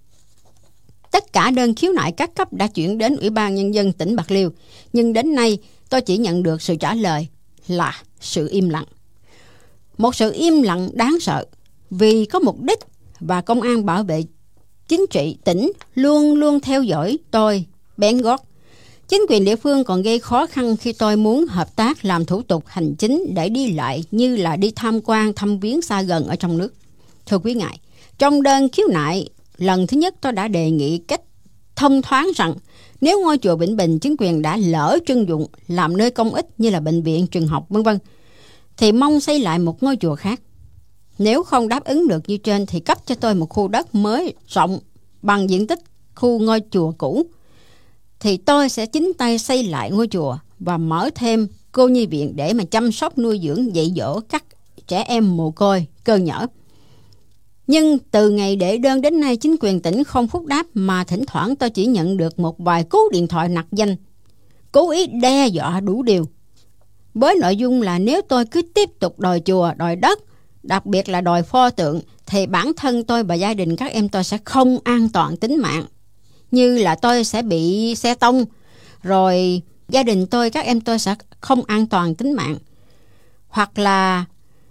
Speaker 4: Tất cả đơn khiếu nại các cấp đã chuyển đến Ủy ban Nhân dân tỉnh Bạc Liêu, nhưng đến nay tôi chỉ nhận được sự trả lời là sự im lặng. Một sự im lặng đáng sợ, vì có mục đích và công an bảo vệ chính trị tỉnh luôn luôn theo dõi tôi bén gót. Chính quyền địa phương còn gây khó khăn khi tôi muốn hợp tác làm thủ tục hành chính để đi lại, như là đi tham quan thăm viếng xa gần ở trong nước. Thưa quý ngài, trong đơn khiếu nại lần thứ nhất tôi đã đề nghị cách thông thoáng rằng nếu ngôi chùa Vĩnh Bình chính quyền đã lỡ trưng dụng làm nơi công ích như là bệnh viện, trường học vân vân, thì mong xây lại một ngôi chùa khác. Nếu không đáp ứng được như trên thì cấp cho tôi một khu đất mới rộng bằng diện tích khu ngôi chùa cũ, thì tôi sẽ chính tay xây lại ngôi chùa và mở thêm cô nhi viện để mà chăm sóc nuôi dưỡng dạy dỗ các trẻ em mồ côi cơ nhở. Nhưng từ ngày đệ đơn đến nay, chính quyền tỉnh không phúc đáp, mà thỉnh thoảng tôi chỉ nhận được một vài cú điện thoại nặc danh, cố ý đe dọa đủ điều, với nội dung là nếu tôi cứ tiếp tục đòi chùa, đòi đất, đặc biệt là đòi pho tượng, thì bản thân tôi và gia đình các em tôi sẽ không an toàn tính mạng, như là tôi sẽ bị xe tông, rồi gia đình tôi, các em tôi sẽ không an toàn tính mạng, hoặc là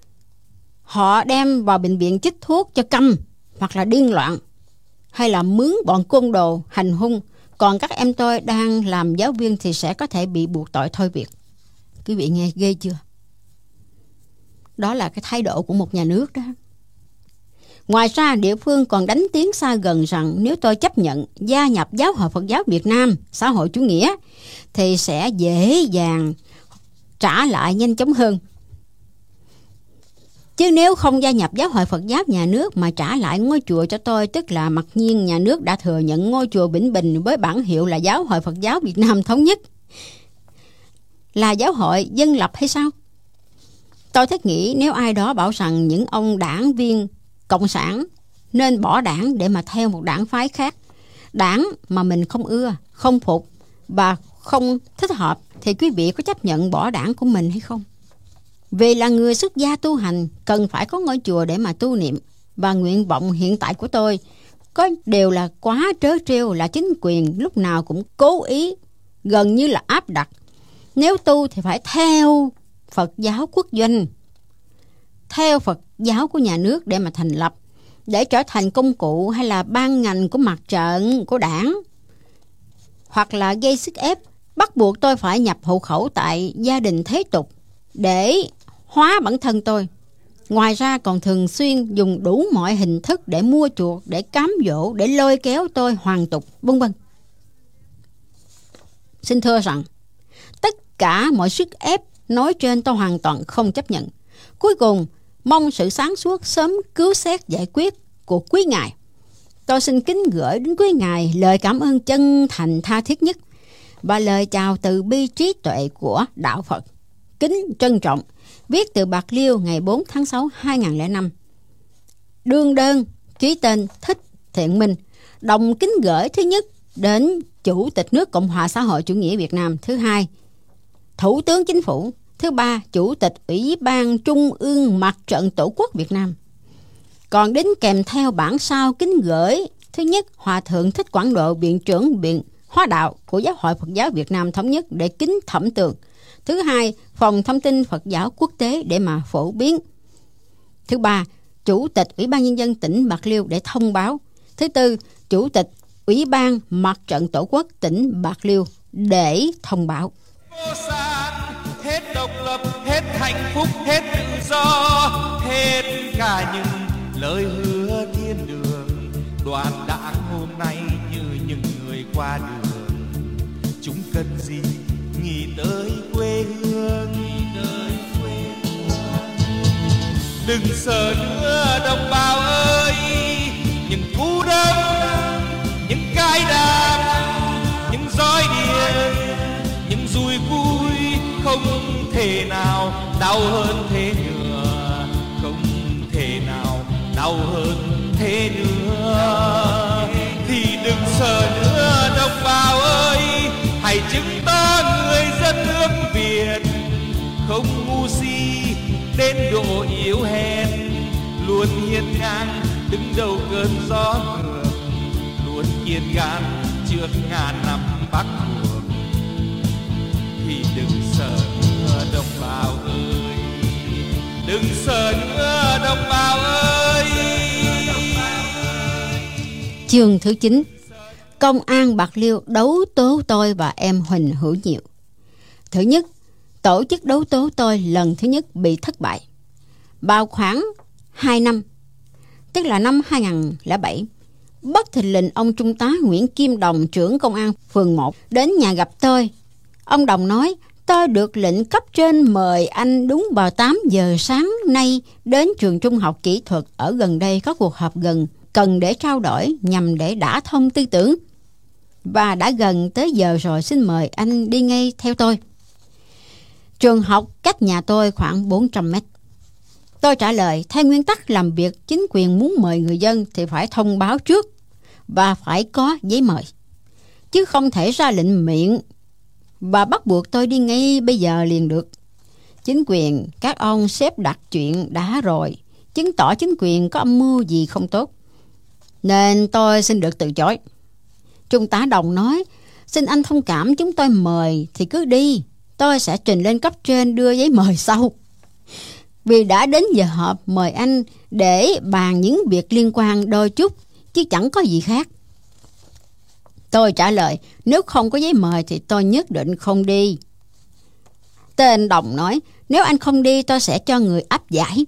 Speaker 4: họ đem vào bệnh viện chích thuốc cho câm, hoặc là điên loạn, hay là mướn bọn côn đồ hành hung. Còn các em tôi đang làm giáo viên thì sẽ có thể bị buộc tội thôi việc. Quý vị nghe ghê chưa? Đó là cái thái độ của một nhà nước đó. Ngoài ra, địa phương còn đánh tiếng xa gần rằng nếu tôi chấp nhận gia nhập Giáo hội Phật giáo Việt Nam, xã hội chủ nghĩa, thì sẽ dễ dàng trả lại nhanh chóng hơn. Chứ nếu không gia nhập Giáo hội Phật giáo nhà nước mà trả lại ngôi chùa cho tôi, tức là mặc nhiên nhà nước đã thừa nhận ngôi chùa Vĩnh Bình với bản hiệu là Giáo hội Phật giáo Việt Nam Thống nhất, là giáo hội dân lập hay sao? Tôi thiết nghĩ nếu ai đó bảo rằng những ông đảng viên cộng sản nên bỏ đảng để mà theo một đảng phái khác, đảng mà mình không ưa, không phục và không thích hợp, thì quý vị có chấp nhận bỏ đảng của mình hay không? Vì là người xuất gia tu hành, cần phải có ngôi chùa để mà tu niệm. Và nguyện vọng hiện tại của tôi có đều là quá trớ trêu, là chính quyền lúc nào cũng cố ý, gần như là áp đặt. Nếu tu thì phải theo Phật giáo quốc doanh, theo Phật giáo của nhà nước để mà thành lập, để trở thành công cụ hay là ban ngành của mặt trận, của đảng. Hoặc là gây sức ép, bắt buộc tôi phải nhập hộ khẩu tại gia đình thế tục để hóa bản thân tôi. Ngoài ra còn thường xuyên dùng đủ mọi hình thức để mua chuộc, để cám dỗ, để lôi kéo tôi hoàn tục, vân vân. Xin thưa rằng, tất cả mọi sức ép nói trên tôi hoàn toàn không chấp nhận. Cuối cùng, mong sự sáng suốt sớm cứu xét giải quyết của quý ngài. Tôi xin kính gửi đến quý ngài lời cảm ơn chân thành tha thiết nhất và lời chào từ bi trí tuệ của đạo Phật. Kính trân trọng, viết từ Bạc Liêu ngày bốn tháng sáu năm hai nghìn không trăm lẻ năm. Đương đơn, ký tên Thích Thiện Minh. Đồng kính gửi thứ nhất đến Chủ tịch nước Cộng hòa xã hội chủ nghĩa Việt Nam. Thứ hai, Thủ tướng Chính phủ. Thứ ba, Chủ tịch Ủy ban Trung ương Mặt trận Tổ quốc Việt Nam. Còn đính kèm theo bản sao kính gửi thứ nhất, Hòa thượng Thích Quảng Độ, Viện trưởng Viện Hóa đạo của Giáo hội Phật giáo Việt Nam Thống nhất để kính thẩm tường. Thứ hai, Phòng Thông tin Phật giáo Quốc tế để mà phổ biến. Thứ ba, Chủ tịch Ủy ban Nhân dân tỉnh Bạc Liêu để thông báo. Thứ tư, Chủ tịch Ủy ban Mặt trận Tổ quốc tỉnh Bạc Liêu để thông báo.
Speaker 3: Hết độc lập, hết hạnh phúc, hết tự do, hết cả những lời hứa thiên đường. Đoàn đảng hôm nay như những người qua đường, chúng cần gì nghĩ tới quê hương, nghĩ tới quê hương. Đừng sợ nữa đồng bào ơi, những cú đấm, những cái đạp, những roi điện, những dùi cui không thể nào đau hơn thế nữa, không thể nào đau hơn thế nữa. Thì đừng sợ nữa đồng bào ơi, hãy chứng tỏ người dân nước Việt không ngu si đến độ yếu hèn, luôn hiên ngang đứng đầu cơn gió ngược, luôn kiên gan trước ngàn năm Bắc buộc. Thì đừng sợ nữa đồng bào ơi, đừng sợ nữa đồng bào ơi.
Speaker 4: Chương thứ chín. Công an Bạc Liêu đấu tố tôi và em Huỳnh Hữu Nhiều. Thứ nhất, tổ chức đấu tố tôi lần thứ nhất bị thất bại. Vào khoảng hai năm, tức là năm hai nghìn không trăm lẻ bảy, bất thình lình ông Trung tá Nguyễn Kim Đồng, trưởng công an phường một, đến nhà gặp tôi. Ông Đồng nói, tôi được lệnh cấp trên mời anh đúng vào tám giờ sáng nay đến trường trung học kỹ thuật ở gần đây có cuộc họp gần, cần để trao đổi nhằm để đả thông tư tưởng. Và đã gần tới giờ rồi, xin mời anh đi ngay theo tôi. Trường học cách nhà tôi khoảng bốn trăm mét. Tôi trả lời, theo nguyên tắc làm việc, chính quyền muốn mời người dân thì phải thông báo trước và phải có giấy mời, chứ không thể ra lệnh miệng và bắt buộc tôi đi ngay bây giờ liền được. Chính quyền các ông xếp đặt chuyện đã rồi, chứng tỏ chính quyền có âm mưu gì không tốt, nên tôi xin được từ chối. Trung tá Đồng nói, xin anh thông cảm, chúng tôi mời thì cứ đi, tôi sẽ trình lên cấp trên đưa giấy mời sau. Vì đã đến giờ họp mời anh để bàn những việc liên quan đôi chút, chứ chẳng có gì khác. Tôi trả lời, nếu không có giấy mời thì tôi nhất định không đi. Tên Đồng nói, nếu anh không đi tôi sẽ cho người áp giải.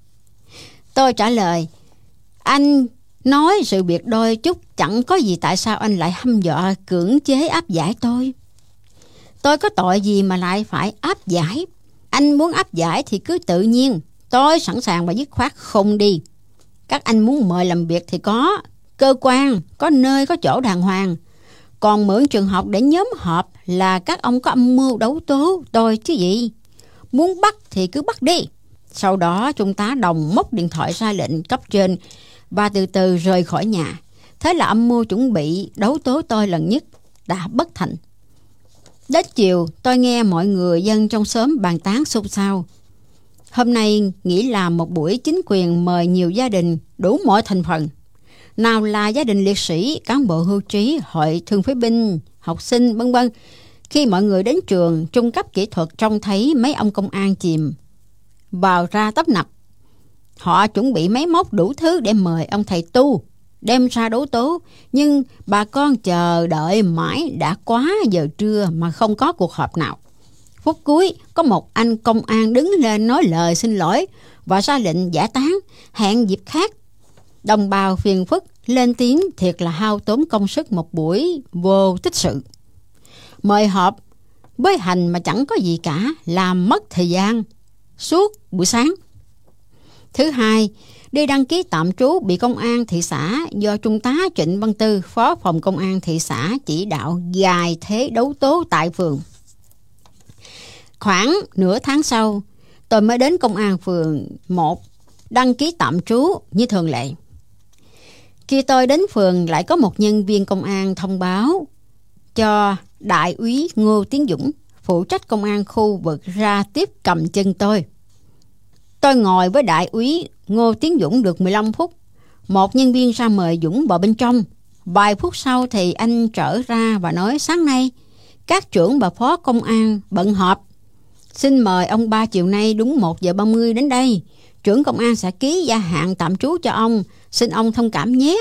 Speaker 4: Tôi trả lời, anh nói sự việc đôi chút, chẳng có gì tại sao anh lại hăm dọa cưỡng chế áp giải tôi. Tôi có tội gì mà lại phải áp giải? Anh muốn áp giải thì cứ tự nhiên, tôi sẵn sàng và dứt khoát không đi. Các anh muốn mời làm việc thì có cơ quan, có nơi, có chỗ đàng hoàng. Còn mượn trường học để nhóm họp là các ông có âm mưu đấu tố tôi chứ gì. Muốn bắt thì cứ bắt đi. Sau đó Trung tá Đồng móc điện thoại ra lệnh cấp trên và từ từ rời khỏi nhà. Thế là âm mưu chuẩn bị đấu tố tôi lần nhất đã bất thành. Đến chiều, tôi nghe mọi người dân trong xóm bàn tán xôn xao. Hôm nay nghĩ là một buổi chính quyền mời nhiều gia đình đủ mọi thành phần. Nào là gia đình liệt sĩ, cán bộ hưu trí, hội thương phế binh, học sinh, vân vân. Khi mọi người đến trường trung cấp kỹ thuật, trông thấy mấy ông công an chìm vào ra tấp nập. Họ chuẩn bị máy móc đủ thứ để mời ông thầy tu đem ra đấu tố, nhưng bà con chờ đợi mãi đã quá giờ trưa mà không có cuộc họp nào. Phút cuối, có một anh công an đứng lên nói lời xin lỗi và ra lệnh giải tán, hẹn dịp khác. Đồng bào phiền phức lên tiếng, thiệt là hao tốn công sức một buổi vô tích sự. Mời họp với hành mà chẳng có gì cả, làm mất thời gian suốt buổi sáng. Thứ hai, đi đăng ký tạm trú bị công an thị xã do Trung tá Trịnh Văn Tư, phó phòng công an thị xã chỉ đạo gài thế đấu tố tại phường. Khoảng nửa tháng sau, tôi mới đến công an phường một đăng ký tạm trú như thường lệ. Khi tôi đến phường, lại có một nhân viên công an thông báo cho đại úy Ngô Tiến Dũng, phụ trách công an khu vực, ra tiếp cầm chân tôi. Tôi ngồi với đại úy Ngô Tiến Dũng được mười lăm phút. Một nhân viên ra mời Dũng vào bên trong. Vài phút sau thì anh trở ra và nói sáng nay các trưởng và phó công an bận họp. Xin mời ông ba chiều nay đúng một giờ ba mươi đến đây. Trưởng công an sẽ ký gia hạn tạm trú cho ông. Xin ông thông cảm nhé.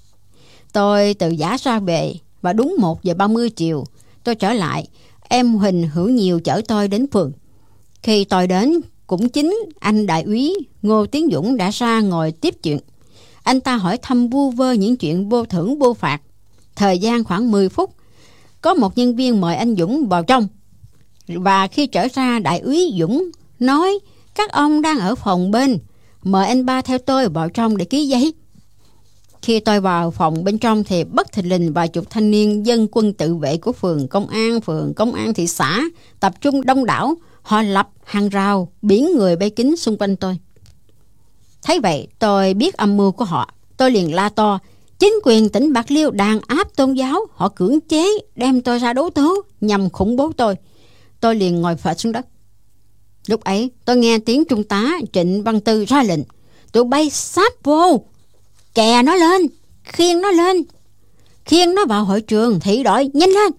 Speaker 4: Tôi từ giả ra về và đúng một giờ ba mươi chiều tôi trở lại. Em Huỳnh Hữu Nhiều chở tôi đến phường. Khi tôi đến, cũng chính anh đại úy Ngô Tiến Dũng đã ra ngồi tiếp chuyện. Anh ta hỏi thăm vu vơ những chuyện vô thưởng vô phạt. Thời gian khoảng mười phút, có một nhân viên mời anh Dũng vào trong. Và khi trở ra, đại úy Dũng nói các ông đang ở phòng bên, mời anh ba theo tôi vào trong để ký giấy. Khi tôi vào phòng bên trong thì bất thình lình vài chục thanh niên dân quân tự vệ của phường công an, phường công an thị xã tập trung đông đảo. Họ lập hàng rào, biển người bay kính xung quanh tôi. Thấy vậy, tôi biết âm mưu của họ. Tôi liền la to: chính quyền tỉnh Bạc Liêu đàn áp tôn giáo, họ cưỡng chế đem tôi ra đấu tố nhằm khủng bố tôi. Tôi liền ngồi phệt xuống đất. Lúc ấy, tôi nghe tiếng Trung tá Trịnh Văn Tư ra lệnh: tụi bay sáp vô, kè nó lên, khiêng nó lên, khiêng nó vào hội trường thị đội, nhanh lên.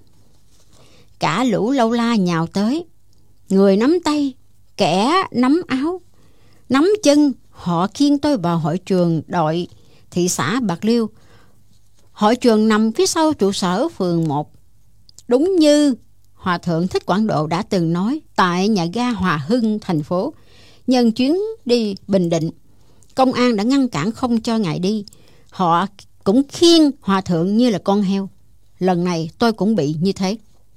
Speaker 4: Cả lũ lâu la nhào tới, người nắm tay, kẻ nắm áo, nắm chân. Họ khiêng tôi vào hội trường đội thị xã Bạc Liêu. Hội trường nằm phía sau trụ sở phường một. Đúng như Hòa thượng Thích Quảng Độ đã từng nói tại nhà ga Hòa Hưng thành phố. Nhân chuyến đi Bình Định, công an đã ngăn cản không cho ngài đi. Họ cũng khiêng Hòa thượng như là con heo. Lần này tôi cũng bị như thế.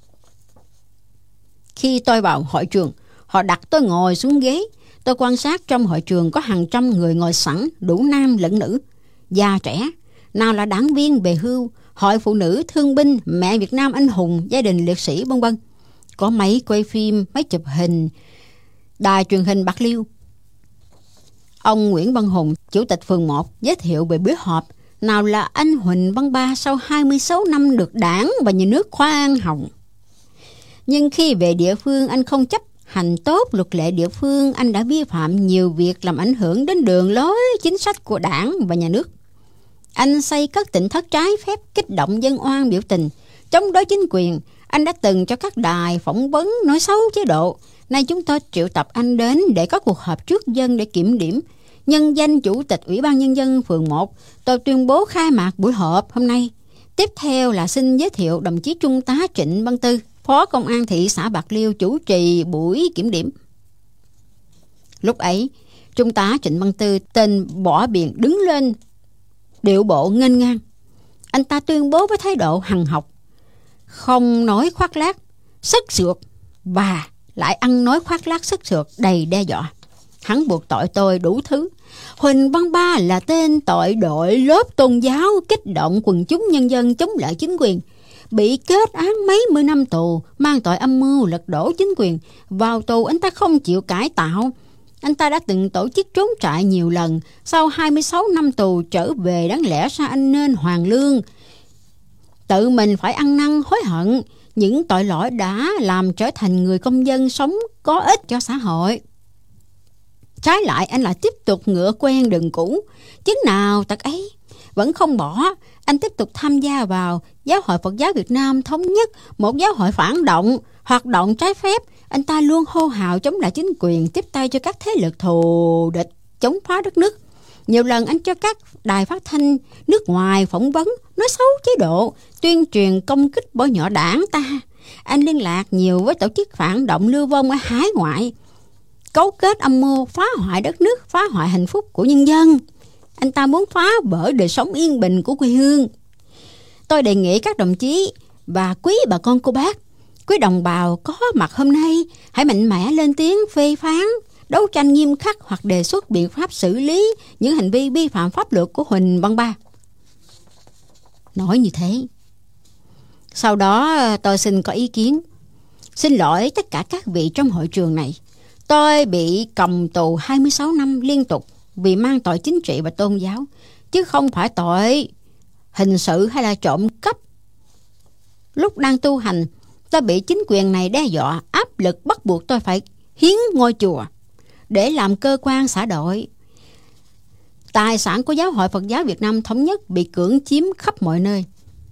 Speaker 4: Khi tôi vào hội trường, họ đặt tôi ngồi xuống ghế. Tôi quan sát trong hội trường có hàng trăm người ngồi sẵn, đủ nam lẫn nữ, già trẻ. Nào là đảng viên về hưu, hội phụ nữ thương binh, mẹ Việt Nam anh hùng, gia đình liệt sĩ, vân vân. Có máy quay phim, máy chụp hình, đài truyền hình Bạc Liêu. Ông Nguyễn Văn Hùng, chủ tịch phường một, giới thiệu về bữa họp. Nào là anh Huỳnh Văn Ba sau hai mươi sáu năm được đảng và nhà nước khoan hồng. Nhưng khi về địa phương, anh không chấp hành tốt luật lệ địa phương. Anh đã vi phạm nhiều việc làm ảnh hưởng đến đường lối chính sách của đảng và nhà nước. Anh xây các tỉnh thất trái phép, kích động dân oan biểu tình, chống đối chính quyền. Anh đã từng cho các đài phỏng vấn nói xấu chế độ. Nay chúng tôi triệu tập anh đến để có cuộc họp trước dân để kiểm điểm. Nhân danh Chủ tịch Ủy ban Nhân dân phường một, tôi tuyên bố khai mạc buổi họp hôm nay. Tiếp theo là xin giới thiệu đồng chí Trung tá Trịnh Văn Tư, phó công an thị xã Bạc Liêu, chủ trì buổi kiểm điểm. Lúc ấy, Trung tá Trịnh Văn Tư, tên bỏ biển, đứng lên điệu bộ nghênh ngang. Anh ta tuyên bố với thái độ hằn học, không nói khoác lác, sức sượt và lại ăn nói khoác lác sức sượt đầy đe dọa. Hắn buộc tội tôi đủ thứ. Huỳnh Văn Ba là tên tội đội lớp tôn giáo, kích động quần chúng nhân dân chống lại chính quyền, bị kết án mấy mươi năm tù, mang tội âm mưu lật đổ chính quyền. Vào tù anh ta không chịu cải tạo. Anh ta đã từng tổ chức trốn trại nhiều lần. Sau hai mươi sáu năm tù trở về, đáng lẽ ra anh nên hoàn lương, tự mình phải ăn năn hối hận. những tội lỗi đã làm trở thành người công dân sống có ích cho xã hội. Trái lại, anh lại tiếp tục ngựa quen đường cũ, chứng nào tật ấy, vẫn không bỏ. Anh tiếp tục tham gia vào Giáo hội Phật giáo Việt Nam Thống nhất, một giáo hội phản động, hoạt động trái phép. Anh ta luôn hô hào chống lại chính quyền, tiếp tay cho các thế lực thù địch chống phá đất nước. Nhiều lần anh cho các đài phát thanh nước ngoài phỏng vấn, nói xấu chế độ, tuyên truyền công kích bôi nhọ đảng ta. Anh liên lạc nhiều với tổ chức phản động lưu vong ở hải ngoại, cấu kết âm mưu phá hoại đất nước, phá hoại hạnh phúc của nhân dân. Anh ta muốn phá vỡ đời sống yên bình của quê hương. Tôi đề nghị các đồng chí và quý bà con cô bác, quý đồng bào có mặt hôm nay, hãy mạnh mẽ lên tiếng phê phán, đấu tranh nghiêm khắc hoặc đề xuất biện pháp xử lý những hành vi vi phạm pháp luật của Huỳnh Văn Ba. Nói như thế. Sau đó tôi xin có ý kiến. Xin lỗi tất cả các vị trong hội trường này. Tôi bị cầm tù hai mươi sáu năm liên tục vì mang tội chính trị và tôn giáo, chứ không phải tội hình sự hay là trộm cắp. Lúc đang tu hành, tôi bị chính quyền này đe dọa, áp lực bắt buộc tôi phải hiến ngôi chùa để làm cơ quan xã đội. Tài sản của Giáo hội Phật giáo Việt Nam Thống nhất bị cưỡng chiếm khắp mọi nơi.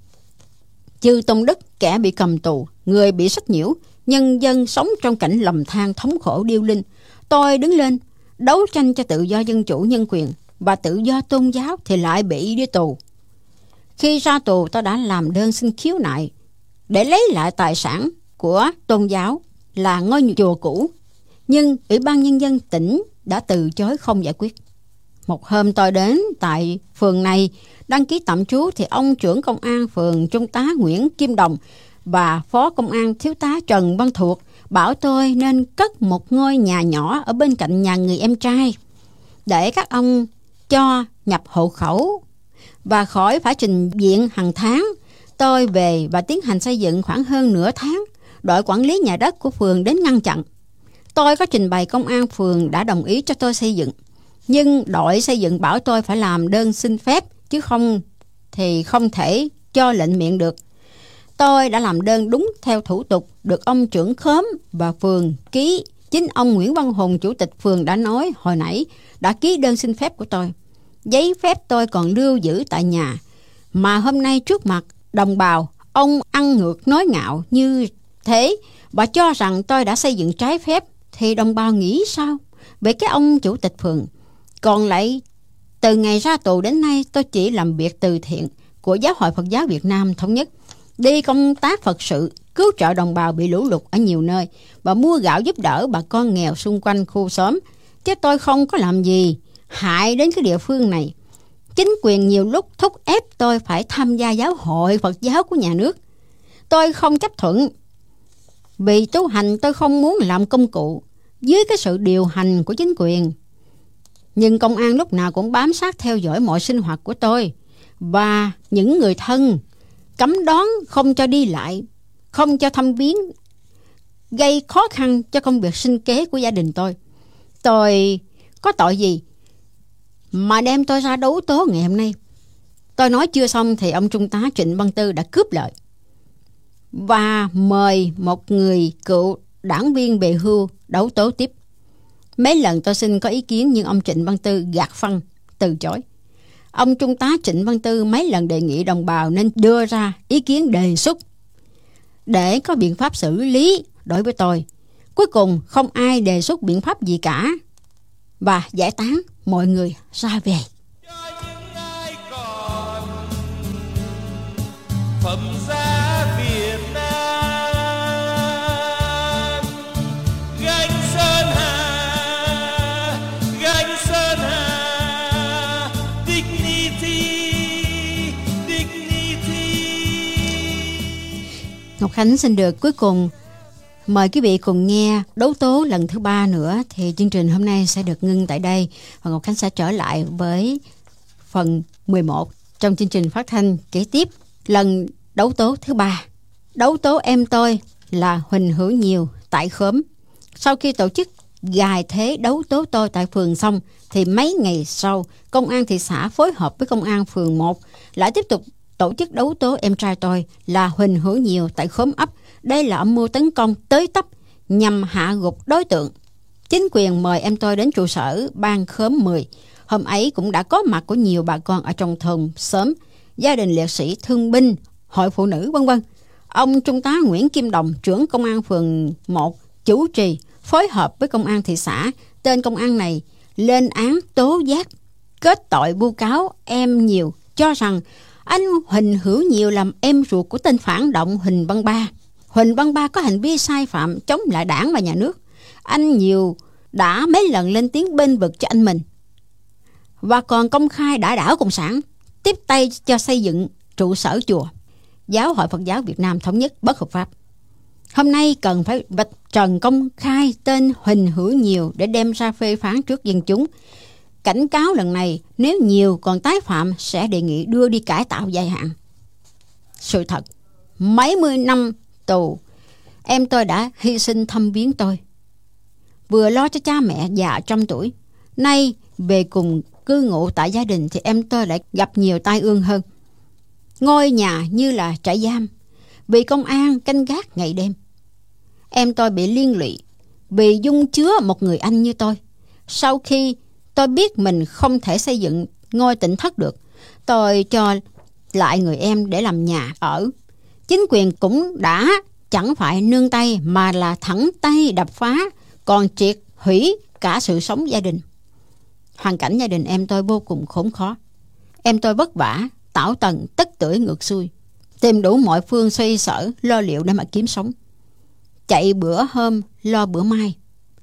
Speaker 4: Chư Tôn Đức, kẻ bị cầm tù, người bị sách nhiễu, nhân dân sống trong cảnh lầm than thống khổ điêu linh. Tôi đứng lên đấu tranh cho tự do dân chủ nhân quyền và tự do tôn giáo thì lại bị đi tù. Khi ra tù, tôi đã làm đơn xin khiếu nại để lấy lại tài sản của tôn giáo là ngôi chùa cũ, nhưng Ủy ban Nhân dân tỉnh đã từ chối không giải quyết. Một hôm tôi đến tại phường này đăng ký tạm trú thì ông trưởng công an phường Trung tá Nguyễn Kim Đồng và phó công an thiếu tá Trần Văn Thuộc bảo tôi nên cất một ngôi nhà nhỏ ở bên cạnh nhà người em trai để các ông cho nhập hộ khẩu và khỏi phải trình diện hàng tháng. Tôi về và tiến hành xây dựng khoảng hơn nửa tháng. Đội quản lý nhà đất của phường đến ngăn chặn. Tôi có trình bày công an phường đã đồng ý cho tôi xây dựng, nhưng đội xây dựng bảo tôi phải làm đơn xin phép, chứ không thì không thể cho lệnh miệng được. Tôi đã làm đơn đúng theo thủ tục, được ông trưởng khóm và phường ký. Chính ông Nguyễn Văn Hùng, chủ tịch phường đã nói hồi nãy, đã ký đơn xin phép của tôi. Giấy phép tôi còn lưu giữ tại nhà. Mà hôm nay trước mặt đồng bào, ông ăn ngược nói ngạo như thế và cho rằng tôi đã xây dựng trái phép, thì đồng bào nghĩ sao về cái ông chủ tịch phường? Còn lại, từ ngày ra tù đến nay, tôi chỉ làm việc từ thiện của Giáo hội Phật giáo Việt Nam Thống nhất, đi công tác Phật sự, cứu trợ đồng bào bị lũ lụt ở nhiều nơi và mua gạo giúp đỡ bà con nghèo xung quanh khu xóm. Chứ tôi không có làm gì hại đến cái địa phương này. Chính quyền nhiều lúc thúc ép tôi phải tham gia giáo hội Phật giáo của nhà nước. Tôi không chấp thuận. Vì tu hành tôi không muốn làm công cụ dưới cái sự điều hành của chính quyền. Nhưng công an lúc nào cũng bám sát theo dõi mọi sinh hoạt của tôi và những người thân, cấm đoán không cho đi lại, không cho thăm viếng, gây khó khăn cho công việc sinh kế của gia đình tôi. Tôi có tội gì mà đem tôi ra đấu tố ngày hôm nay? Tôi nói chưa xong thì ông Trung tá Trịnh Văn Tư đã cướp lời và mời một người cựu đảng viên về hưu đấu tố tiếp. Mấy lần tôi xin có ý kiến nhưng ông Trịnh Văn Tư gạt phăng, từ chối. Ông Trung tá Trịnh Văn Tư mấy lần đề nghị đồng bào nên đưa ra ý kiến đề xuất để có biện pháp xử lý đối với tôi. Cuối cùng không ai đề xuất biện pháp gì cả và giải tán mọi người ra về.
Speaker 3: Phẩm giá Việt Nam gánh sơn hà, gánh sơn hà, dignity, dignity.
Speaker 4: Ngọc Khánh xin được cuối cùng mời quý vị cùng nghe đấu tố lần thứ ba nữa. Thì chương trình hôm nay sẽ được ngưng tại đây và Ngọc Khánh sẽ trở lại với phần mười một trong chương trình phát thanh kế tiếp. Lần đấu tố thứ ba, đấu tố em tôi là Huỳnh Hữu Nhiều tại Khóm. Sau khi tổ chức gài thế đấu tố tôi tại phường xong thì mấy ngày sau, công an thị xã phối hợp với công an phường một lại tiếp tục tổ chức đấu tố em trai tôi là Huỳnh Hữu Nhiều tại Khóm ấp đây là âm mưu tấn công tới tấp nhằm hạ gục đối tượng. Chính quyền mời em tôi đến trụ sở ban khóm mười. Hôm ấy cũng đã có mặt của nhiều bà con ở trong thôn xóm, gia đình liệt sĩ, thương binh, hội phụ nữ, vân vân. Ông Trung tá Nguyễn Kim Đồng, trưởng công an phường một, chủ trì phối hợp với công an thị xã. Tên công an này lên án tố giác kết tội vu cáo em Nhiều, cho rằng anh Huỳnh Hữu Nhiều làm em ruột của tên phản động Huỳnh Văn Ba. Huỳnh Văn Ba có hành vi sai phạm chống lại đảng và nhà nước. Anh Nhiều đã mấy lần lên tiếng bênh vực cho anh mình, và còn công khai đả đảo Cộng sản, tiếp tay cho xây dựng trụ sở chùa Giáo hội Phật giáo Việt Nam Thống nhất bất hợp pháp. Hôm nay cần phải vạch trần công khai tên Huỳnh Hữu Nhiều để đem ra phê phán trước dân chúng. Cảnh cáo lần này nếu Nhiều còn tái phạm sẽ đề nghị đưa đi cải tạo dài hạn. Sự thật, mấy mươi năm tù, em tôi đã hy sinh thăm viếng tôi, vừa lo cho cha mẹ già trăm tuổi. Nay về cùng cư ngụ tại gia đình thì em tôi lại gặp nhiều tai ương hơn. Ngôi nhà như là trại giam, bị công an canh gác ngày đêm. Em tôi bị liên lụy vì dung chứa một người anh như tôi. Sau khi tôi biết mình không thể xây dựng ngôi tỉnh thất được, tôi cho lại người em để làm nhà ở. Chính quyền cũng đã chẳng phải nương tay mà là thẳng tay đập phá, còn triệt hủy cả sự sống gia đình. Hoàn cảnh gia đình em tôi vô cùng khốn khó. Em tôi vất vả, tảo tần, tất tưởi ngược xuôi, tìm đủ mọi phương xoay sở, lo liệu để mà kiếm sống. Chạy bữa hôm, lo bữa mai.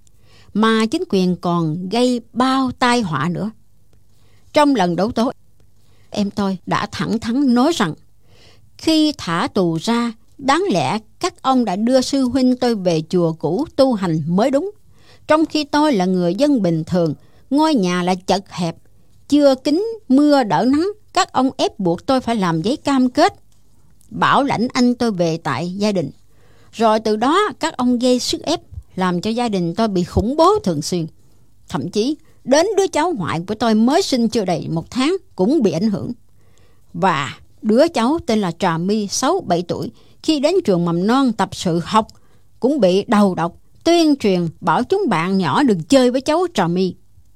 Speaker 4: Mà chính quyền còn gây bao tai họa nữa. Trong lần đấu tố, em tôi đã thẳng thắn nói rằng khi thả tù ra, đáng lẽ các ông đã đưa sư huynh tôi về chùa cũ tu hành mới đúng. Trong khi tôi là người dân bình thường, ngôi nhà lại chật hẹp, chưa kín mưa đỡ nắng, các ông ép buộc tôi phải làm giấy cam kết bảo lãnh anh tôi về tại gia đình. Rồi từ đó các ông gây sức ép làm cho gia đình tôi bị khủng bố thường xuyên. Thậm chí đến đứa cháu ngoại của tôi mới sinh chưa đầy một tháng cũng bị ảnh hưởng. Và đứa cháu tên là Trà My, sáu bảy tuổi, khi đến trường mầm non tập sự học cũng bị đầu độc, tuyên truyền bảo chúng bạn nhỏ đừng chơi với cháu Trà My.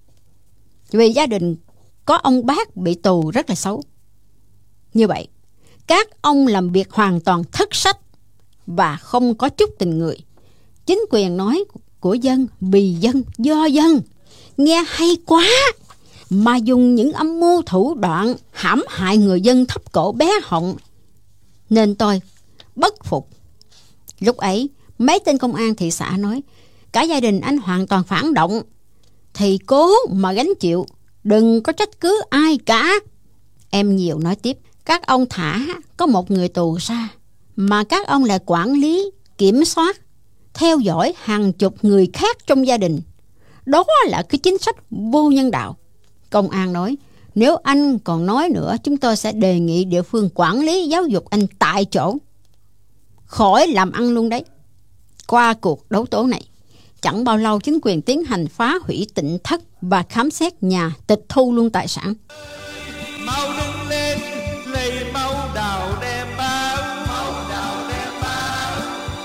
Speaker 4: Vì gia đình có ông bác bị tù rất là xấu. Như vậy, các ông làm việc hoàn toàn thất sách và không có chút tình người. Chính quyền nói của dân, vì dân, do dân, nghe hay quá, mà dùng những âm mưu thủ đoạn hãm hại người dân thấp cổ bé họng, nên tôi bất phục. Lúc ấy mấy tên công an thị xã nói cả gia đình anh hoàn toàn phản động, thì cố mà gánh chịu, đừng có trách cứ ai cả. Em Nhiều nói tiếp, các ông thả có một người tù ra, mà các ông lại quản lý, kiểm soát, theo dõi hàng chục người khác trong gia đình. Đó là cái chính sách vô nhân đạo. Công an nói, nếu anh còn nói nữa, chúng tôi sẽ đề nghị địa phương quản lý giáo dục anh tại chỗ, khỏi làm ăn luôn đấy. Qua cuộc đấu tố này, chẳng bao lâu chính quyền tiến hành phá hủy tịnh thất và khám xét nhà, tịch thu luôn tài sản.
Speaker 3: Mau đứng lên, lấy máu đào đem báo, máu đào đem báo.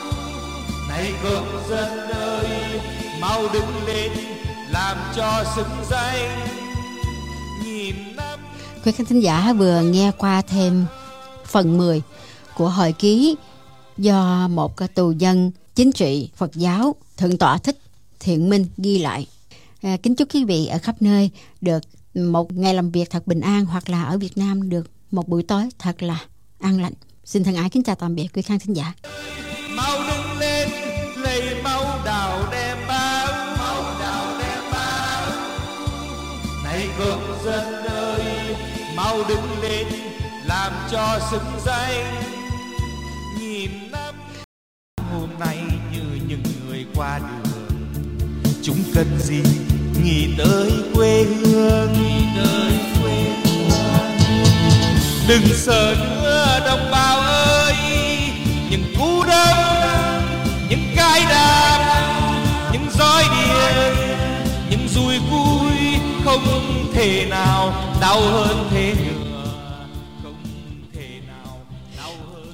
Speaker 3: Này công dân ơi, mau đứng lên, làm cho xứng danh. Nhìn năm.
Speaker 4: Quý khán thính giả vừa nghe qua thêm phần mười của hồi ký do một tù nhân chính trị Phật giáo Thượng tọa Thích Thiện Minh ghi lại. À, kính chúc quý vị ở khắp nơi được một ngày làm việc thật bình an, hoặc là ở Việt Nam được một buổi tối thật là an lành. Xin thân ái kính chào tạm biệt quý khán thính giả.
Speaker 3: Mau đứng lên, lấy máu đào đem báo, máu đào đem báo. Này công dân ơi, mau đứng lên, làm cho xứng danh. Nhìn năm hôm nay như những người qua đường, chúng cần gì nghĩ tới quê hương, nghĩ tới quê hương. Đừng sợ nữa đồng bào ơi, những cú đâm, những cái đạp, những roi điện, những dùi cui không thể nào đau hơn thế.